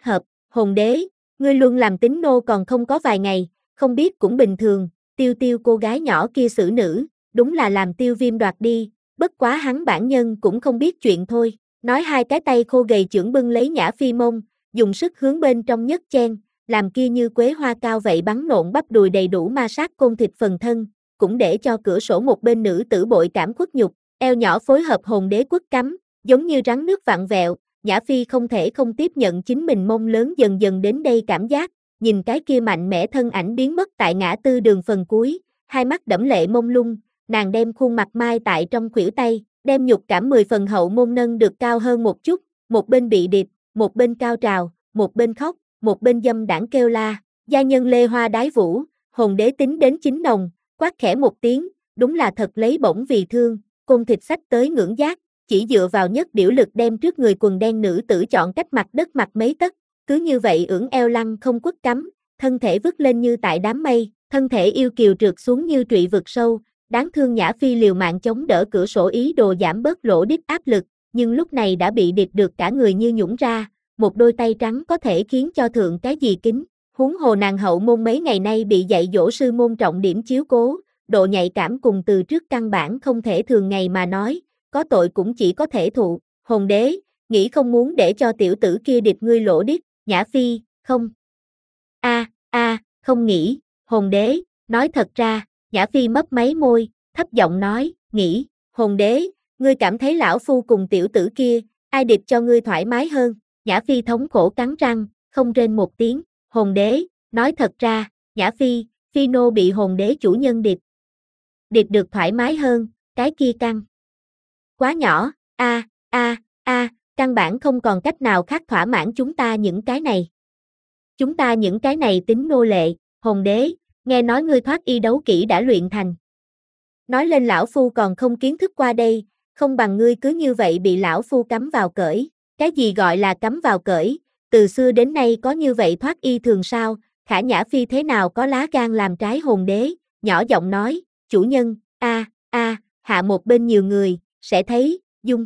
Speaker 1: Hồn đế, ngươi luôn làm tính nô còn không có vài ngày, không biết cũng bình thường, Tiêu Tiêu cô gái nhỏ kia xử nữ, đúng là làm Tiêu Viêm đoạt đi, bất quá hắn bản nhân cũng không biết chuyện thôi. Nói hai cái tay khô gầy chưởng bưng lấy Nhã Phi mông, dùng sức hướng bên trong nhất chen, làm kia như quế hoa cao vậy bắn nộn bắp đùi đầy đủ ma sát côn thịt phần thân, cũng để cho cửa sổ một bên nữ tử bội cảm khuất nhục, eo nhỏ phối hợp hồn đế quất cắm, giống như rắn nước vặn vẹo, Nhã Phi không thể không tiếp nhận chính mình mông lớn dần dần đến đây cảm giác, nhìn cái kia mạnh mẽ thân ảnh biến mất tại ngã tư đường phần cuối, hai mắt đẫm lệ mông lung, nàng đem khuôn mặt mai tại trong khuỷu tay, đem nhục cảm mười phần hậu môn nâng được cao hơn một chút, một bên bị điệp, một bên cao trào, một bên khóc, một bên dâm đảng kêu la, gia nhân lê hoa đái vũ, hồn đế tính đến chính nồng, quát khẽ một tiếng, đúng là thật lấy bổng vì thương, côn thịt sách tới ngưỡng giác, chỉ dựa vào nhất điểu lực đem trước người quần đen nữ tử chọn cách mặt đất mặt mấy tấc, cứ như vậy ưỡn eo lăng không quất cắm, thân thể vứt lên như tại đám mây, thân thể yêu kiều trượt xuống như trụy vực sâu, đáng thương Nhã Phi liều mạng chống đỡ cửa sổ ý đồ giảm bớt lỗ đít áp lực, nhưng lúc này đã bị điệp được cả người như nhũng ra, một đôi tay trắng có thể khiến cho thượng cái gì kính, huống hồ nàng hậu môn mấy ngày nay bị dạy dỗ sư môn trọng điểm chiếu cố, độ nhạy cảm cùng từ trước căn bản không thể thường ngày mà nói, có tội cũng chỉ có thể thụ, hồn đế, nghĩ không muốn để cho tiểu tử kia điệp ngươi lỗ đít, Nhã Phi, không. A, a, không nghĩ, hồn đế, nói thật ra, Nhã Phi mấp máy môi, thấp giọng nói, nghĩ, hồn đế, ngươi cảm thấy lão phu cùng tiểu tử kia, ai điệp cho ngươi thoải mái hơn, Nhã Phi thống khổ cắn răng, không rên một tiếng, hồn đế, nói thật ra, Nhã Phi, Phi nô bị hồn đế chủ nhân điệp. Điệp được thoải mái hơn, cái kia căng. Quá nhỏ, a, a, a, căn bản không còn cách nào khác thỏa mãn chúng ta những cái này. Chúng ta những cái này tính nô lệ, hồn đế, nghe nói ngươi thoát y đấu kỹ đã luyện thành. Nói lên lão phu còn không kiến thức qua đây, không bằng ngươi cứ như vậy bị lão phu cắm vào cởi. Cái gì gọi là cắm vào cởi, từ xưa đến nay có như vậy thoát y thường sao, Khả Nhã Phi thế nào có lá gan làm trái hồn đế, nhỏ giọng nói, chủ nhân, a, a, hạ một bên nhiều người, sẽ thấy, Dung.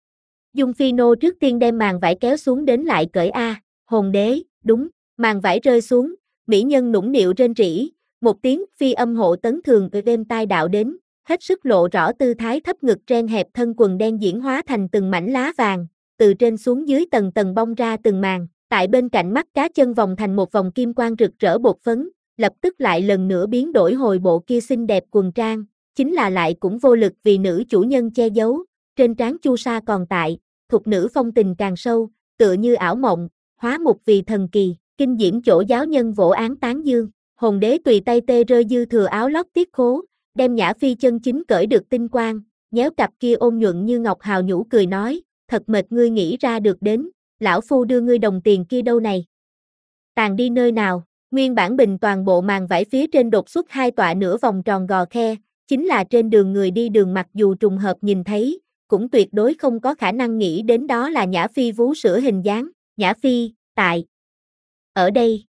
Speaker 1: Dung Phi nô trước tiên đem màn vải kéo xuống đến lại cởi a, hồn đế, đúng, màn vải rơi xuống, mỹ nhân nũng nịu rên rỉ, một tiếng phi âm hộ tấn thường ở đêm tai đạo đến, hết sức lộ rõ tư thái thấp ngực ren hẹp thân quần đen diễn hóa thành từng mảnh lá vàng, từ trên xuống dưới tầng tầng bong ra từng màn, tại bên cạnh mắt cá chân vòng thành một vòng kim quang rực rỡ bột phấn, lập tức lại lần nữa biến đổi hồi bộ kia xinh đẹp quần trang, chính là lại cũng vô lực vì nữ chủ nhân che giấu, trên trán chu sa còn tại, thục nữ phong tình càng sâu, tựa như ảo mộng, hóa mục vì thần kỳ, kinh diễm chỗ giáo nhân vỗ án tán dương, hồn đế tùy tay tê rơi dư thừa áo lót tiết khố, đem Nhã Phi chân chính cởi được tinh quang, nhéo cặp kia ôn nhuận như ngọc hào nhũ cười nói, thật mệt ngươi nghĩ ra được đến, lão phu đưa ngươi đồng tiền kia đâu này. Tàn đi nơi nào, nguyên bản bình toàn bộ màn vải phía trên đột xuất hai tọa nửa vòng tròn gò khe, chính là trên đường người đi đường mặc dù trùng hợp nhìn thấy, cũng tuyệt đối không có khả năng nghĩ đến đó là Nhã Phi vú sữa hình dáng, Nhã Phi, tại. Ở đây.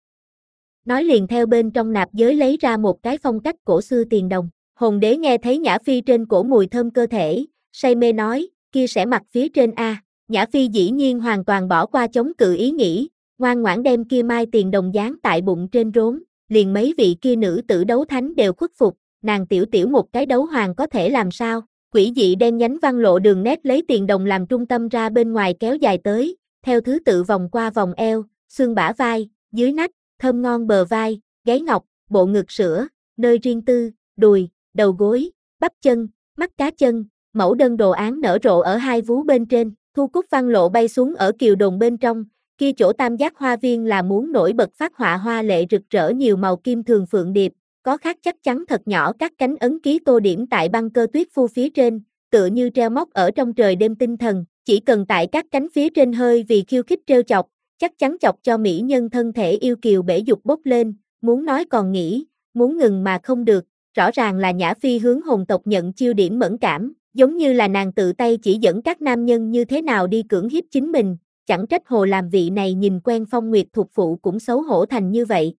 Speaker 1: Nói liền theo bên trong nạp giới lấy ra một cái phong cách cổ xưa tiền đồng, hồn đế nghe thấy Nhã Phi trên cổ mùi thơm cơ thể, say mê nói, kia sẽ mặc phía trên A, Nhã Phi dĩ nhiên hoàn toàn bỏ qua chống cự ý nghĩ, ngoan ngoãn đem kia mai tiền đồng dán tại bụng trên rốn, liền mấy vị kia nữ tử đấu thánh đều khuất phục, nàng tiểu tiểu một cái đấu hoàng có thể làm sao, quỷ dị đen nhánh văn lộ đường nét lấy tiền đồng làm trung tâm ra bên ngoài kéo dài tới, theo thứ tự vòng qua vòng eo, xương bả vai, dưới nách, thơm ngon bờ vai, gáy ngọc, bộ ngực sữa, nơi riêng tư, đùi, đầu gối, bắp chân, mắt cá chân, mẫu đơn đồ án nở rộ ở hai vú bên trên, thu cúc văn lộ bay xuống ở kiều đồn bên trong, kia chỗ tam giác hoa viên là muốn nổi bật phát họa hoa lệ rực rỡ nhiều màu kim thường phượng điệp, có khác chắc chắn thật nhỏ các cánh ấn ký tô điểm tại băng cơ tuyết phu phía trên, tựa như treo móc ở trong trời đêm tinh thần, chỉ cần tại các cánh phía trên hơi vì khiêu khích trêu chọc, chắc chắn chọc cho mỹ nhân thân thể yêu kiều bể dục bốc lên, muốn nói còn nghĩ, muốn ngừng mà không được, rõ ràng là Nhã Phi hướng hồn tộc nhận chiêu điểm mẫn cảm, giống như là nàng tự tay chỉ dẫn các nam nhân như thế nào đi cưỡng hiếp chính mình, chẳng trách hồ làm vị này nhìn quen phong nguyệt thuộc phụ cũng xấu hổ thành như vậy.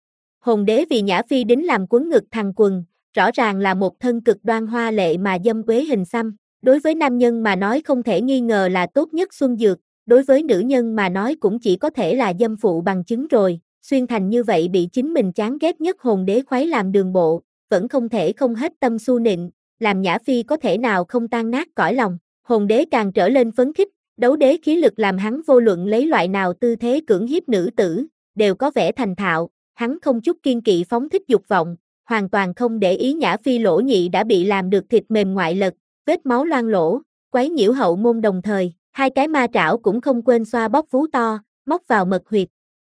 Speaker 1: Hồn đế vì Nhã Phi đính làm quấn ngực thằng quần, rõ ràng là một thân cực đoan hoa lệ mà dâm quế hình xăm, đối với nam nhân mà nói không thể nghi ngờ là tốt nhất xuân dược, đối với nữ nhân mà nói cũng chỉ có thể là dâm phụ bằng chứng rồi, xuyên thành như vậy bị chính mình chán ghét nhất hồn đế khoái làm đường bộ, vẫn không thể không hết tâm su nịnh, làm Nhã Phi có thể nào không tan nát cõi lòng, hồn đế càng trở lên phấn khích, đấu đế khí lực làm hắn vô luận lấy loại nào tư thế cưỡng hiếp nữ tử, đều có vẻ thành thạo, hắn không chút kiên kỵ phóng thích dục vọng, hoàn toàn không để ý Nhã Phi lỗ nhị đã bị làm được thịt mềm ngoại lật, vết máu loang lỗ, quấy nhiễu hậu môn đồng thời, hai cái ma trảo cũng không quên xoa bóp vú to, móc vào mật huyệt.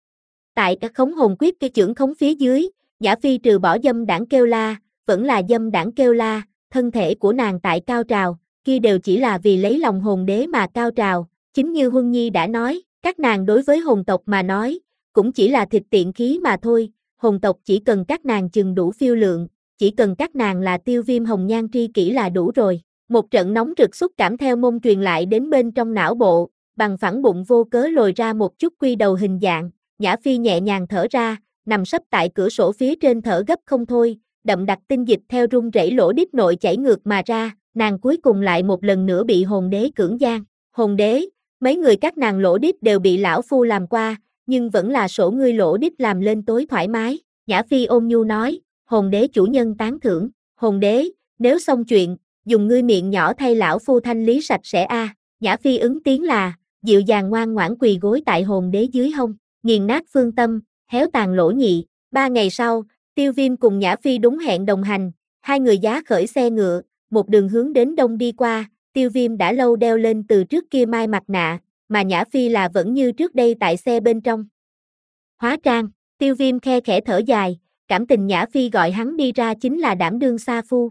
Speaker 1: Tại các khống hồn quyết cái chưởng khống phía dưới, Nhã Phi trừ bỏ dâm đảng kêu la, vẫn là dâm đảng kêu la, thân thể của nàng tại cao trào, kia đều chỉ là vì lấy lòng hồn đế mà cao trào, chính như Huân Nhi đã nói, các nàng đối với hồn tộc mà nói, cũng chỉ là thịt tiện khí mà thôi, hồn tộc chỉ cần các nàng chừng đủ phiêu lượng, chỉ cần các nàng là Tiêu Viêm hồng nhan tri kỷ là đủ rồi. Một trận nóng rực xúc cảm theo môn truyền lại đến bên trong não bộ, bằng phẳng bụng vô cớ lồi ra một chút quy đầu hình dạng, Nhã Phi nhẹ nhàng thở ra, nằm sấp tại cửa sổ phía trên thở gấp không thôi, đậm đặc tinh dịch theo rung rẩy lỗ đít nội chảy ngược mà ra, nàng cuối cùng lại một lần nữa bị hồn đế cưỡng gian. Hồn đế, mấy người các nàng lỗ đít đều bị lão phu làm qua, nhưng vẫn là sổ ngươi lỗ đít làm lên tối thoải mái. Nhã Phi ôn nhu nói, hồn đế chủ nhân tán thưởng, hồn đế, nếu xong chuyện, dùng ngươi miệng nhỏ thay lão phu thanh lý sạch sẽ a. À. Nhã Phi ứng tiếng là, dịu dàng ngoan ngoãn quỳ gối tại hồn đế dưới hông, nghiền nát phương tâm, héo tàn lỗ nhị. Ba ngày sau, Tiêu Viêm cùng Nhã Phi đúng hẹn đồng hành, hai người giá khởi xe ngựa, một đường hướng đến đông đi qua, Tiêu Viêm đã lâu đeo lên từ trước kia mai mặt nạ, mà Nhã Phi là vẫn như trước đây tại xe bên trong. Hóa trang, Tiêu Viêm khe khẽ thở dài, cảm tình Nhã Phi gọi hắn đi ra chính là đảm đương sa phu.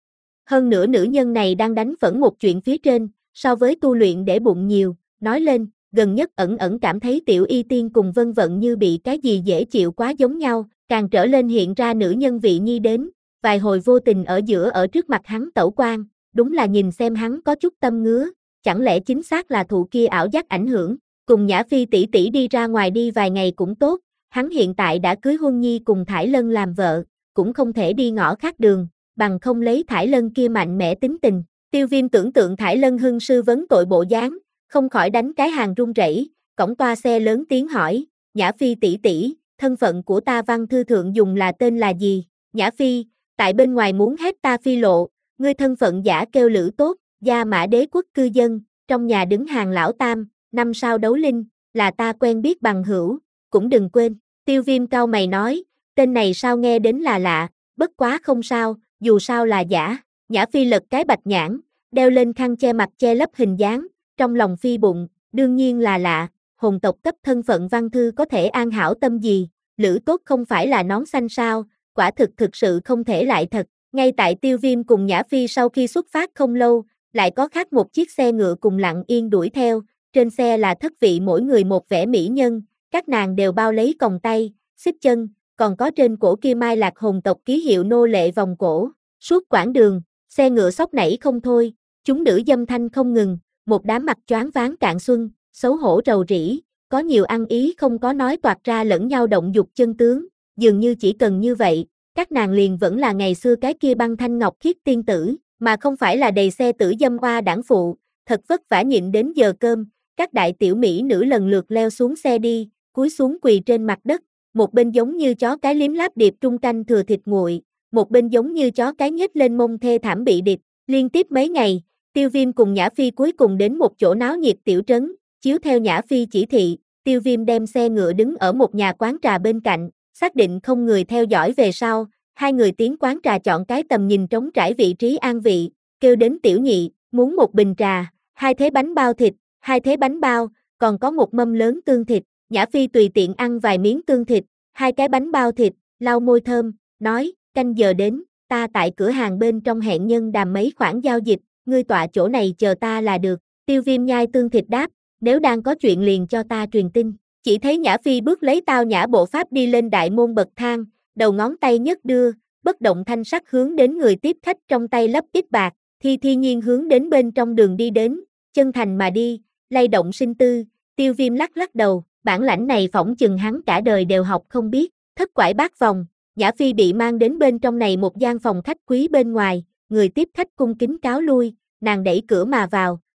Speaker 1: Hơn nữa nữ nhân này đang đánh phẫn một chuyện phía trên, so với tu luyện để bụng nhiều, nói lên, gần nhất ẩn ẩn cảm thấy Tiểu Y Tiên cùng Vân Vận như bị cái gì dễ chịu quá giống nhau, càng trở lên hiện ra nữ nhân vị nhi đến, vài hồi vô tình ở giữa ở trước mặt hắn tẩu quan, đúng là nhìn xem hắn có chút tâm ngứa, chẳng lẽ chính xác là thụ kia ảo giác ảnh hưởng, cùng Nhã Phi tỷ tỷ đi ra ngoài đi vài ngày cũng tốt, hắn hiện tại đã cưới Huân Nhi cùng Thải Lân làm vợ, cũng không thể đi ngõ khác đường, bằng không lấy Thải Lân kia mạnh mẽ tính tình. Tiêu Viêm tưởng tượng Thải Lân hưng sư vấn tội bộ dáng, không khỏi đánh cái hàng run rẩy, cổng toa xe lớn tiếng hỏi, Nhã Phi tỷ tỷ, thân phận của ta văn thư thượng dùng là tên là gì? Nhã Phi, tại bên ngoài muốn hết ta phi lộ, ngươi thân phận giả kêu Lữ Tốt, Gia Mã Đế quốc cư dân, trong nhà đứng hàng lão tam, năm sao đấu linh, là ta quen biết bằng hữu, cũng đừng quên. Tiêu Viêm cau mày nói, tên này sao nghe đến là lạ, bất quá không sao, dù sao là giả. Nhã Phi lật cái bạch nhãn, đeo lên khăn che mặt che lấp hình dáng, trong lòng phi bụng, đương nhiên là lạ, hồn tộc cấp thân phận văn thư có thể an hảo tâm gì, Lữ Tốt không phải là nón xanh sao, quả thực thực sự không thể lại thật. Ngay tại Tiêu Viêm cùng Nhã Phi sau khi xuất phát không lâu, lại có khác một chiếc xe ngựa cùng lặng yên đuổi theo, trên xe là thất vị mỗi người một vẻ mỹ nhân, các nàng đều bao lấy còng tay, xích chân, còn có trên cổ kia mai lạc hồn tộc ký hiệu nô lệ vòng cổ, suốt quãng đường, xe ngựa sóc nảy không thôi, chúng nữ dâm thanh không ngừng, một đám mặt choáng váng cạn xuân, xấu hổ rầu rĩ, có nhiều ăn ý không có nói toạc ra lẫn nhau động dục chân tướng, dường như chỉ cần như vậy, các nàng liền vẫn là ngày xưa cái kia băng thanh ngọc khiết tiên tử, mà không phải là đầy xe tử dâm hoa đảng phụ, thật vất vả nhịn đến giờ cơm, các đại tiểu mỹ nữ lần lượt leo xuống xe đi, cúi xuống quỳ trên mặt đất, một bên giống như chó cái liếm láp điệp trung canh thừa thịt nguội, một bên giống như chó cái nhếch lên mông thê thảm bị điệp, liên tiếp mấy ngày, Tiêu Viêm cùng Nhã Phi cuối cùng đến một chỗ náo nhiệt tiểu trấn, chiếu theo Nhã Phi chỉ thị, Tiêu Viêm đem xe ngựa đứng ở một nhà quán trà bên cạnh, xác định không người theo dõi về sau, hai người tiến quán trà chọn cái tầm nhìn trống trải vị trí an vị, kêu đến tiểu nhị, muốn một bình trà, hai thế bánh bao thịt, hai thế bánh bao, còn có một mâm lớn tương thịt, Nhã Phi tùy tiện ăn vài miếng tương thịt, hai cái bánh bao thịt, lau môi thơm, nói, canh giờ đến, ta tại cửa hàng bên trong hẹn nhân đàm mấy khoản giao dịch, ngươi tọa chỗ này chờ ta là được. Tiêu Viêm nhai tương thịt đáp, nếu đang có chuyện liền cho ta truyền tin. Chỉ thấy Nhã Phi bước lấy tao nhã bộ pháp đi lên đại môn bậc thang, đầu ngón tay nhấc đưa, bất động thanh sắc hướng đến người tiếp khách trong tay lấp ít bạc, thi thi nhiên hướng đến bên trong đường đi đến, chân thành mà đi, lay động sinh tư. Tiêu Viêm lắc lắc đầu, bản lãnh này phỏng chừng hắn cả đời đều học không biết, thất quải bát vòng. Nhã Phi bị mang đến bên trong này một gian phòng khách quý bên ngoài, người tiếp khách cung kính cáo lui, nàng đẩy cửa mà vào,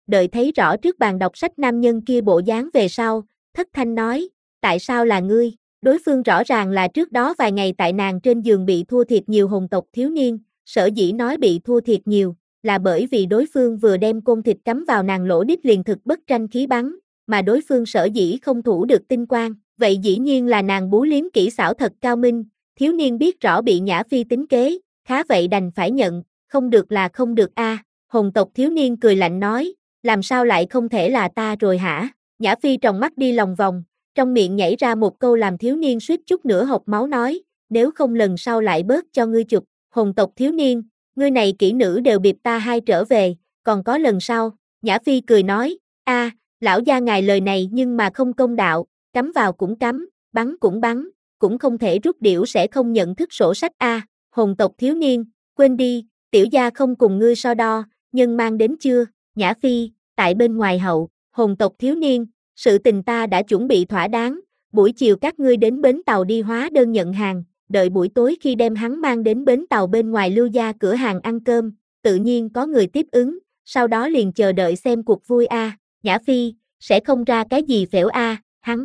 Speaker 1: đợi thấy rõ trước bàn đọc sách nam nhân kia bộ dáng về sau, thất thanh nói, tại sao là ngươi? Đối phương rõ ràng là trước đó vài ngày tại nàng trên giường bị thua thiệt nhiều hồn tộc thiếu niên, sở dĩ nói bị thua thiệt nhiều, là bởi vì đối phương vừa đem côn thịt cắm vào nàng lỗ đít liền thực bất tranh khí bắn, mà đối phương sở dĩ không thủ được tinh quang, vậy dĩ nhiên là nàng bú liếm kỹ xảo thật cao minh, thiếu niên biết rõ bị Nhã Phi tính kế, khá vậy đành phải nhận, không được là không được a. Hồn tộc thiếu niên cười lạnh nói, làm sao lại không thể là ta rồi hả? Nhã Phi tròng mắt đi lòng vòng, trong miệng nhảy ra một câu làm thiếu niên suýt chút nữa hộc máu nói, nếu không lần sau lại bớt cho ngươi chụp. Hồn tộc thiếu niên, ngươi này kỹ nữ đều bịp ta hai trở về, còn có lần sau. Nhã Phi cười nói, a, lão gia ngài lời này nhưng mà không công đạo, cắm vào cũng cắm, bắn cũng bắn, cũng không thể rút điểu sẽ không nhận thức sổ sách a. Hồn tộc thiếu niên, quên đi, tiểu gia không cùng ngươi so đo, nhân mang đến chưa? Nhã Phi, tại bên ngoài hậu. Hồn tộc thiếu niên, sự tình ta đã chuẩn bị thỏa đáng, buổi chiều các ngươi đến bến tàu đi hóa đơn nhận hàng, đợi buổi tối khi đem hắn mang đến bến tàu bên ngoài Lưu gia cửa hàng ăn cơm, tự nhiên có người tiếp ứng, sau đó liền chờ đợi xem cuộc vui a. À. Nhã Phi, sẽ không ra cái gì phễu a, à, hắn.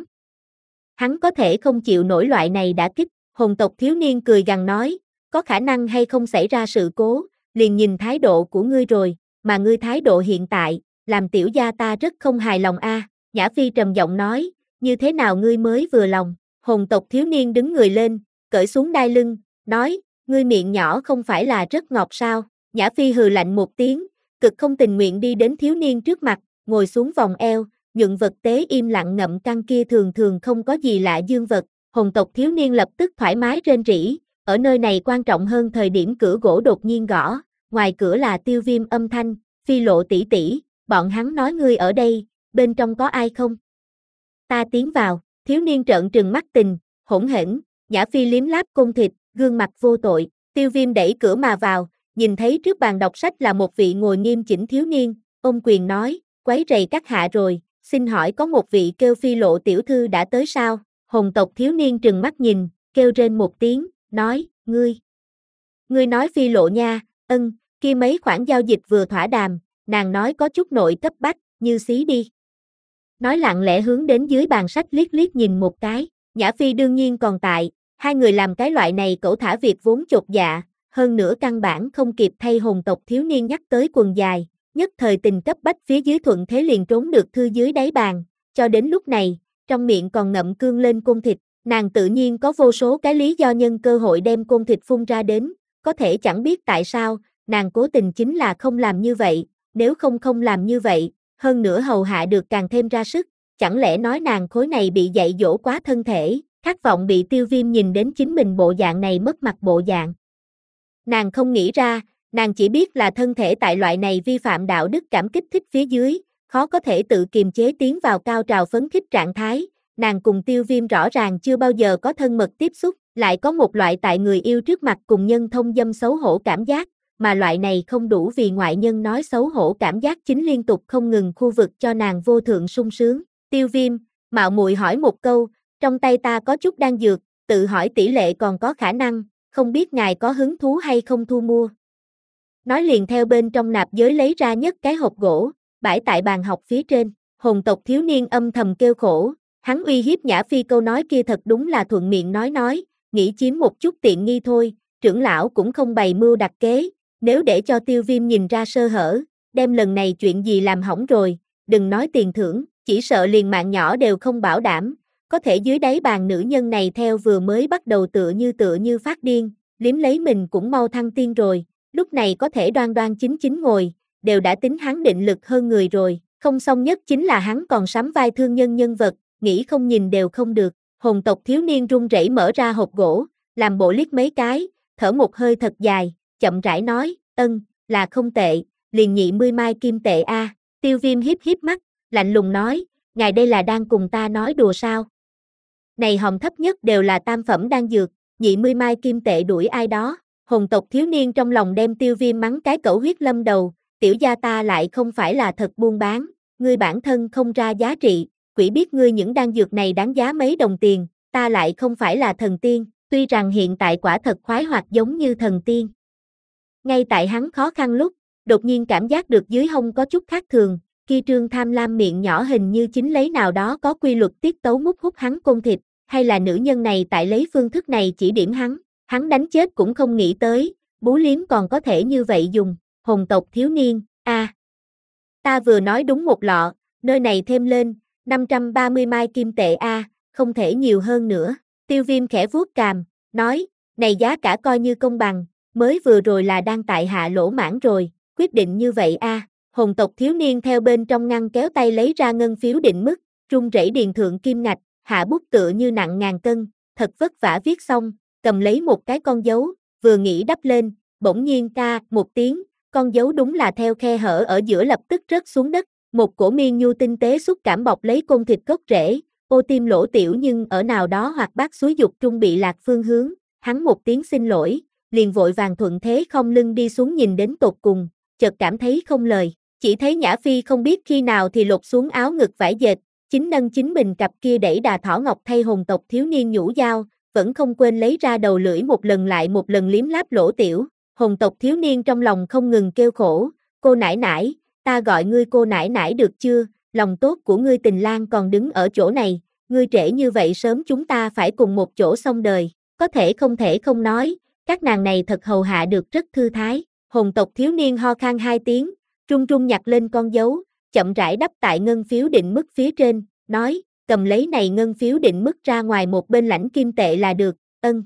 Speaker 1: Hắn có thể không chịu nổi loại này đã kích, hồn tộc thiếu niên cười gằn nói, có khả năng hay không xảy ra sự cố, liền nhìn thái độ của ngươi rồi, mà ngươi thái độ hiện tại, làm tiểu gia ta rất không hài lòng a. À. Nhã Phi trầm giọng nói, như thế nào ngươi mới vừa lòng? Hồn tộc thiếu niên đứng người lên, cởi xuống đai lưng, nói, ngươi miệng nhỏ không phải là rất ngọt sao? Nhã Phi hừ lạnh một tiếng, cực không tình nguyện đi đến thiếu niên trước mặt, ngồi xuống vòng eo, nhuận vật tế im lặng ngậm căng kia thường thường không có gì lạ dương vật. Hồn tộc thiếu niên lập tức thoải mái rên rỉ, ở nơi này quan trọng hơn thời điểm cửa gỗ đột nhiên gõ, ngoài cửa là Tiêu Viêm âm thanh, Phi Lộ tỷ tỷ, bọn hắn nói ngươi ở đây, bên trong có ai không? Ta tiến vào, thiếu niên trợn trừng mắt tình, hỗn hển, Nhã Phi liếm láp côn thịt, gương mặt vô tội, Tiêu Viêm đẩy cửa mà vào, nhìn thấy trước bàn đọc sách là một vị ngồi nghiêm chỉnh thiếu niên, ôm quyền nói, quấy rầy các hạ rồi, xin hỏi có một vị kêu Phi Lộ tiểu thư đã tới sao? Hồn tộc thiếu niên trừng mắt nhìn, kêu rên một tiếng, nói, ngươi, ngươi nói Phi Lộ nha, ân, kia mấy khoản giao dịch vừa thỏa đàm, nàng nói có chút nội cấp bách, như xí đi. Nói lặng lẽ hướng đến dưới bàn sách liếc liếc nhìn một cái, Nhã Phi đương nhiên còn tại, hai người làm cái loại này cẩu thả việc vốn chột dạ, hơn nữa căn bản không kịp thay hồn tộc thiếu niên nhắc tới quần dài, nhất thời tình cấp bách phía dưới thuận thế liền trốn được thư dưới đáy bàn, cho đến lúc này, trong miệng còn ngậm cương lên côn thịt, nàng tự nhiên có vô số cái lý do nhân cơ hội đem côn thịt phun ra đến, có thể chẳng biết tại sao, nàng cố tình chính là không làm như vậy, nếu không không làm như vậy, hơn nữa hầu hạ được càng thêm ra sức, chẳng lẽ nói nàng khối này bị dạy dỗ quá thân thể, khát vọng bị Tiêu Viêm nhìn đến chính mình bộ dạng này mất mặt bộ dạng. Nàng không nghĩ ra, nàng chỉ biết là thân thể tại loại này vi phạm đạo đức cảm kích thích phía dưới, khó có thể tự kiềm chế tiến vào cao trào phấn khích trạng thái, nàng cùng Tiêu Viêm rõ ràng chưa bao giờ có thân mật tiếp xúc, lại có một loại tại người yêu trước mặt cùng nhân thông dâm xấu hổ cảm giác, mà loại này không đủ vì ngoại nhân nói xấu hổ cảm giác chính liên tục không ngừng khu vực cho nàng vô thượng sung sướng. Tiêu Viêm, mạo muội hỏi một câu, trong tay ta có chút đan dược, tự hỏi tỷ lệ còn có khả năng, không biết ngài có hứng thú hay không thu mua. Nói liền theo bên trong nạp giới lấy ra nhất cái hộp gỗ, bãi tại bàn học phía trên, hồn tộc thiếu niên âm thầm kêu khổ, hắn uy hiếp Nhã Phi câu nói kia thật đúng là thuận miệng nói nói, nghĩ chiếm một chút tiện nghi thôi, trưởng lão cũng không bày mưu đặt kế, nếu để cho Tiêu Viêm nhìn ra sơ hở, đem lần này chuyện gì làm hỏng rồi, đừng nói tiền thưởng, chỉ sợ liền mạng nhỏ đều không bảo đảm, có thể dưới đáy bàn nữ nhân này theo vừa mới bắt đầu tựa như tựa như phát điên, liếm lấy mình cũng mau thăng tiên rồi, lúc này có thể đoan đoan chính chính ngồi, đều đã tính hắn định lực hơn người rồi, không xong nhất chính là hắn còn sắm vai thương nhân nhân vật, nghĩ không nhìn đều không được, hồn tộc thiếu niên run rẩy mở ra hộp gỗ, làm bộ liếc mấy cái, thở một hơi thật dài, chậm rãi nói, ân, là không tệ, liền nhị mươi mai kim tệ a. À. Tiêu Viêm hiếp hiếp mắt, lạnh lùng nói, ngài đây là đang cùng ta nói đùa sao? Này hòm thấp nhất đều là tam phẩm đan dược, nhị mươi mai kim tệ đuổi ai đó, hồn tộc thiếu niên trong lòng đem Tiêu Viêm mắng cái cẩu huyết lâm đầu, tiểu gia ta lại không phải là thật buôn bán, ngươi bản thân không ra giá trị, quỷ biết ngươi những đan dược này đáng giá mấy đồng tiền, ta lại không phải là thần tiên, tuy rằng hiện tại quả thật khoái hoạt giống như thần tiên. Ngay tại hắn khó khăn lúc, đột nhiên cảm giác được dưới hông có chút khác thường, kia trương tham lam miệng nhỏ hình như chính lấy nào đó có quy luật tiết tấu mút hút hắn côn thịt, hay là nữ nhân này tại lấy phương thức này chỉ điểm hắn, hắn đánh chết cũng không nghĩ tới, bú liếm còn có thể như vậy dùng, hồn tộc thiếu niên, a à. Ta vừa nói đúng một lọ, nơi này thêm lên, năm trăm ba mươi mai kim tệ a, à, không thể nhiều hơn nữa, Tiêu Viêm khẽ vuốt cằm, nói, này giá cả coi như công bằng, mới vừa rồi là đang tại hạ lỗ mãn rồi, quyết định như vậy a. À. Hồn tộc thiếu niên theo bên trong ngăn kéo tay lấy ra ngân phiếu định mức, run rẩy điền thượng kim ngạch, hạ bút tựa như nặng ngàn cân, thật vất vả viết xong, cầm lấy một cái con dấu, vừa nghĩ đắp lên, bỗng nhiên ca một tiếng, con dấu đúng là theo khe hở ở giữa lập tức rớt xuống đất, một cổ miên nhu tinh tế xúc cảm bọc lấy côn thịt gốc rễ, ô tim lỗ tiểu nhưng ở nào đó hoặc bác suối dục trung bị lạc phương hướng, hắn một tiếng xin lỗi, liền vội vàng thuận thế không lưng đi xuống nhìn đến tột cùng, chợt cảm thấy không lời, chỉ thấy Nhã Phi không biết khi nào thì lột xuống áo ngực vải dệt, chính nâng chính mình cặp kia đẩy đà thỏ ngọc thay hồn tộc thiếu niên nhũ dao, vẫn không quên lấy ra đầu lưỡi một lần lại một lần liếm láp lỗ tiểu, hồn tộc thiếu niên trong lòng không ngừng kêu khổ, cô nãi nãi, ta gọi ngươi cô nãi nãi được chưa, lòng tốt của ngươi Tình Lang còn đứng ở chỗ này, ngươi trễ như vậy sớm chúng ta phải cùng một chỗ xong đời, có thể không thể không nói, các nàng này thật hầu hạ được rất thư thái, hồn tộc thiếu niên ho khan hai tiếng, trung trung nhặt lên con dấu, chậm rãi đắp tại ngân phiếu định mức phía trên, nói, cầm lấy này ngân phiếu định mức ra ngoài một bên lãnh kim tệ là được, ân,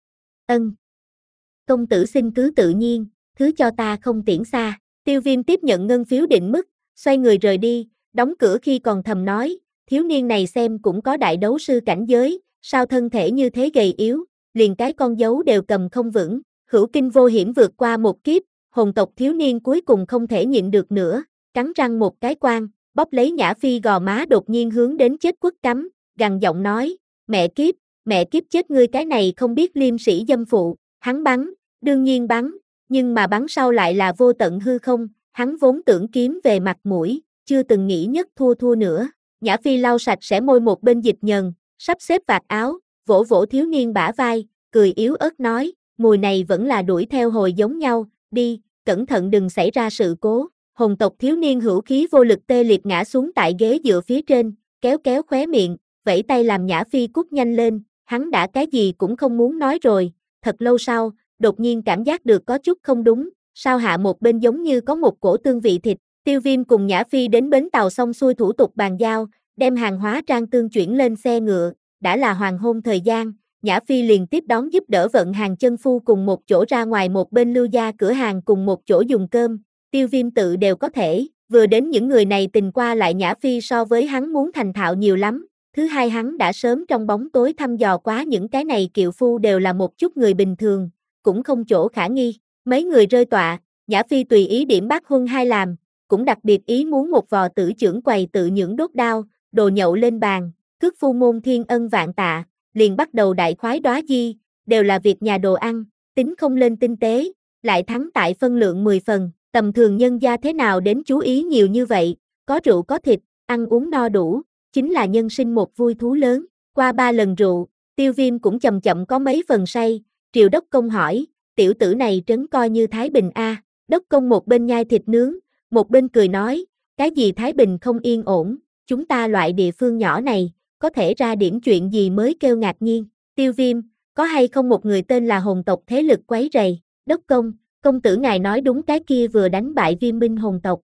Speaker 1: ân. Công tử xin cứ tự nhiên, thứ cho ta không tiễn xa, Tiêu Viêm tiếp nhận ngân phiếu định mức, xoay người rời đi, đóng cửa khi còn thầm nói, thiếu niên này xem cũng có đại đấu sư cảnh giới, sao thân thể như thế gầy yếu, liền cái con dấu đều cầm không vững, hữu kinh vô hiểm vượt qua một kiếp, hồn tộc thiếu niên cuối cùng không thể nhịn được nữa, cắn răng một cái quan, bóp lấy Nhã Phi gò má đột nhiên hướng đến chết quất cắm, gằn giọng nói, mẹ kiếp, mẹ kiếp chết ngươi cái này không biết liêm sĩ dâm phụ, hắn bắn, đương nhiên bắn, nhưng mà bắn sau lại là vô tận hư không, hắn vốn tưởng kiếm về mặt mũi, chưa từng nghĩ nhất thua thua nữa, Nhã Phi lau sạch sẽ môi một bên dịch nhờn, sắp xếp vạt áo, vỗ vỗ thiếu niên bả vai, cười yếu ớt nói, mùi này vẫn là đuổi theo hồi giống nhau, đi, cẩn thận đừng xảy ra sự cố. Hồn tộc thiếu niên hữu khí vô lực tê liệt ngã xuống tại ghế dựa phía trên, kéo kéo khóe miệng, vẫy tay làm Nhã Phi cút nhanh lên, hắn đã cái gì cũng không muốn nói rồi, thật lâu sau, đột nhiên cảm giác được có chút không đúng, sao hạ một bên giống như có một cổ tương vị thịt, Tiêu Viêm cùng Nhã Phi đến bến tàu xong xuôi thủ tục bàn giao, đem hàng hóa trang tương chuyển lên xe ngựa, đã là hoàng hôn thời gian, Nhã Phi liền tiếp đón giúp đỡ vận hàng chân phu cùng một chỗ ra ngoài một bên lưu gia cửa hàng cùng một chỗ dùng cơm, Tiêu Viêm tự đều có thể, vừa đến những người này tình qua lại Nhã Phi so với hắn muốn thành thạo nhiều lắm, thứ hai hắn đã sớm trong bóng tối thăm dò quá những cái này kiệu phu đều là một chút người bình thường, cũng không chỗ khả nghi, mấy người rơi tọa, Nhã Phi tùy ý điểm bác huân hai làm, cũng đặc biệt ý muốn một vò tử trưởng quầy tự nhưỡng đốt đao, đồ nhậu lên bàn, cước phu môn thiên ân vạn tạ, liền bắt đầu đại khoái đóa di, đều là việc nhà đồ ăn, tính không lên tinh tế, lại thắng tại phân lượng mười phần, tầm thường nhân gia thế nào đến chú ý nhiều như vậy, có rượu có thịt, ăn uống no đủ, chính là nhân sinh một vui thú lớn, qua ba lần rượu, Tiêu Viêm cũng chậm chậm có mấy phần say, Triều Đốc Công hỏi, tiểu tử này trấn coi như Thái Bình a, à. Đốc Công một bên nhai thịt nướng, một bên cười nói, cái gì Thái Bình không yên ổn, chúng ta loại địa phương nhỏ này, có thể ra điểm chuyện gì mới kêu ngạc nhiên, Tiêu Viêm, có hay không một người tên là hồn tộc thế lực quấy rầy, Đốc Công, công tử ngài nói đúng cái kia vừa đánh bại Viêm binh hồn tộc.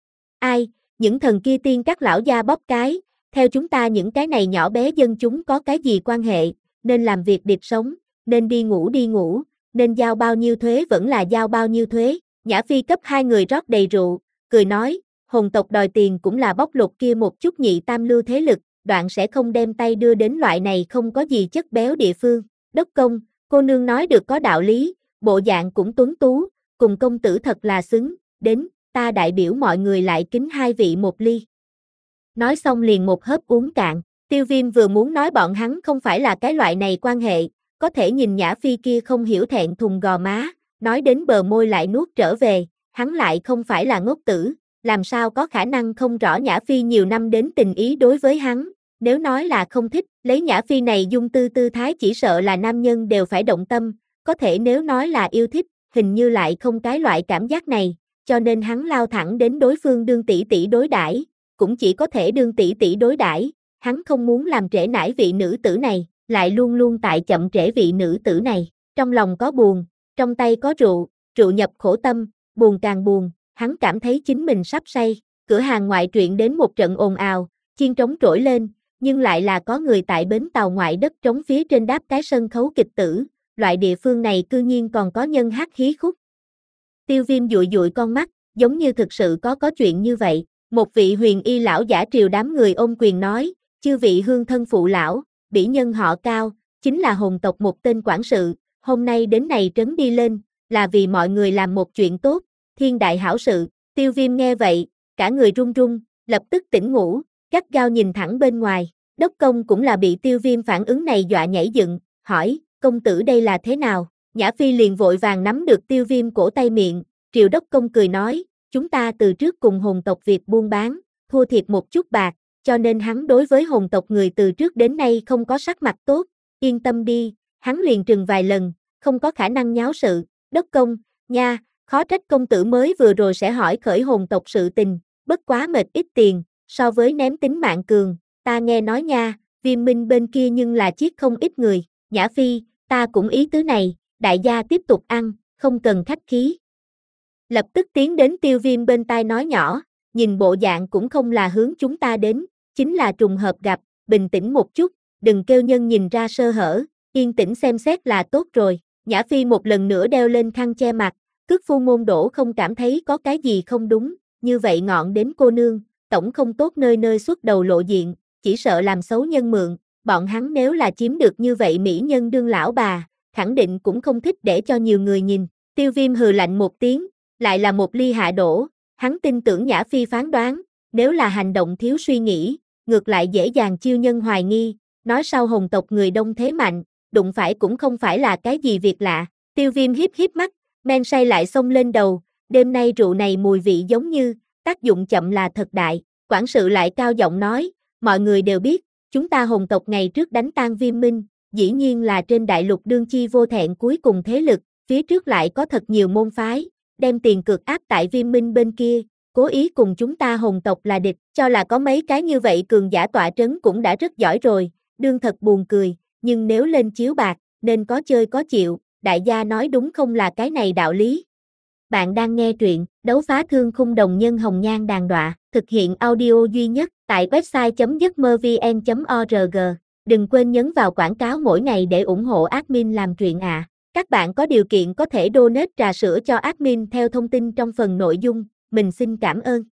Speaker 1: Ai, những thần kia tiên các lão gia bóp cái, theo chúng ta những cái này nhỏ bé dân chúng có cái gì quan hệ, nên làm việc điệp sống, nên đi ngủ đi ngủ, nên giao bao nhiêu thuế vẫn là giao bao nhiêu thuế, Nhã Phi cấp hai người rót đầy rượu, cười nói, hồn tộc đòi tiền cũng là bóc lột kia một chút nhị tam lưu thế lực, đoạn sẽ không đem tay đưa đến loại này không có gì chất béo địa phương, Đốc Công, cô nương nói được có đạo lý, bộ dạng cũng tuấn tú, cùng công tử thật là xứng, đến, ta đại biểu mọi người lại kính hai vị một ly. Nói xong liền một hớp uống cạn, Tiêu Viêm vừa muốn nói bọn hắn không phải là cái loại này quan hệ, có thể nhìn Nhã Phi kia không hiểu thẹn thùng gò má, nói đến bờ môi lại nuốt trở về, hắn lại không phải là ngốc tử, làm sao có khả năng không rõ Nhã Phi nhiều năm đến tình ý đối với hắn, nếu nói là không thích, lấy Nhã Phi này dung tư tư thái chỉ sợ là nam nhân đều phải động tâm, có thể nếu nói là yêu thích, hình như lại không cái loại cảm giác này, cho nên hắn lao thẳng đến đối phương đương tỷ tỷ đối đãi, cũng chỉ có thể đương tỷ tỷ đối đãi, hắn không muốn làm trễ nải vị nữ tử này, lại luôn luôn tại chậm trễ vị nữ tử này, trong lòng có buồn, trong tay có rượu, rượu nhập khổ tâm, buồn càng buồn, hắn cảm thấy chính mình sắp say, cửa hàng ngoại truyện đến một trận ồn ào, chiên trống trỗi lên, nhưng lại là có người tại bến tàu ngoại đất trống phía trên đáp cái sân khấu kịch tử, loại địa phương này cư nhiên còn có nhân hát hí khúc. Tiêu Viêm dụi dụi con mắt, giống như thực sự có có chuyện như vậy, một vị huyền y lão giả triều đám người ôm quyền nói, chư vị hương thân phụ lão, bỉ nhân họ Cao, chính là hồn tộc một tên quản sự, hôm nay đến này trấn đi lên, là vì mọi người làm một chuyện tốt, thiên đại hảo sự. Tiêu Viêm nghe vậy, cả người run run, lập tức tỉnh ngủ, gắt gao nhìn thẳng bên ngoài, Đốc Công cũng là bị Tiêu Viêm phản ứng này dọa nhảy dựng, hỏi, công tử đây là thế nào? Nhã Phi liền vội vàng nắm được Tiêu Viêm cổ tay miệng, Triều Đốc Công cười nói, chúng ta từ trước cùng hồn tộc việc buôn bán, thua thiệt một chút bạc, cho nên hắn đối với hồn tộc người từ trước đến nay không có sắc mặt tốt, yên tâm đi, hắn liền trừng vài lần, không có khả năng nháo sự, Đốc Công, nha, khó trách công tử mới vừa rồi sẽ hỏi khởi hồn tộc sự tình, bất quá mệt ít tiền, so với ném tính mạng cường, ta nghe nói nha, Viêm Minh bên kia nhưng là chiết không ít người, Nhã Phi, ta cũng ý tứ này, đại gia tiếp tục ăn, không cần khách khí. Lập tức tiến đến Tiêu Viêm bên tai nói nhỏ, nhìn bộ dạng cũng không là hướng chúng ta đến, chính là trùng hợp gặp, bình tĩnh một chút, đừng kêu nhân nhìn ra sơ hở, yên tĩnh xem xét là tốt rồi. Nhã Phi một lần nữa đeo lên khăn che mặt, cước phu môn đổ không cảm thấy có cái gì không đúng, như vậy ngọn đến cô nương, tổng không tốt nơi nơi xuất đầu lộ diện, chỉ sợ làm xấu nhân mượn, bọn hắn nếu là chiếm được như vậy mỹ nhân đương lão bà, khẳng định cũng không thích để cho nhiều người nhìn. Tiêu Viêm hừ lạnh một tiếng, lại là một ly hạ đổ, hắn tin tưởng Nhã Phi phán đoán, nếu là hành động thiếu suy nghĩ, ngược lại dễ dàng chiêu nhân hoài nghi, nói sau hồn tộc người đông thế mạnh, đụng phải cũng không phải là cái gì việc lạ. Tiêu Viêm hiếp hiếp mắt, men say lại xông lên đầu, đêm nay rượu này mùi vị giống như, tác dụng chậm là thật đại, quản sự lại cao giọng nói, mọi người đều biết, chúng ta hồn tộc ngày trước đánh tan Viêm Minh, dĩ nhiên là trên đại lục đương chi vô thẹn cuối cùng thế lực, phía trước lại có thật nhiều môn phái, đem tiền cược áp tại Viêm Minh bên kia, cố ý cùng chúng ta hồn tộc là địch, cho là có mấy cái như vậy cường giả tọa trấn cũng đã rất giỏi rồi, đương thật buồn cười, nhưng nếu lên chiếu bạc, nên có chơi có chịu, đại gia nói đúng không là cái này đạo lý. Bạn đang nghe truyện, đấu phá thương khung đồng nhân hồng nhan đàn đọa, thực hiện audio duy nhất, tại website chấm giấc mơ vn chấm org, đừng quên nhấn vào quảng cáo mỗi ngày để ủng hộ admin làm truyện ạ. À. Các bạn có điều kiện có thể donate trà sữa cho admin theo thông tin trong phần nội dung, mình xin cảm ơn.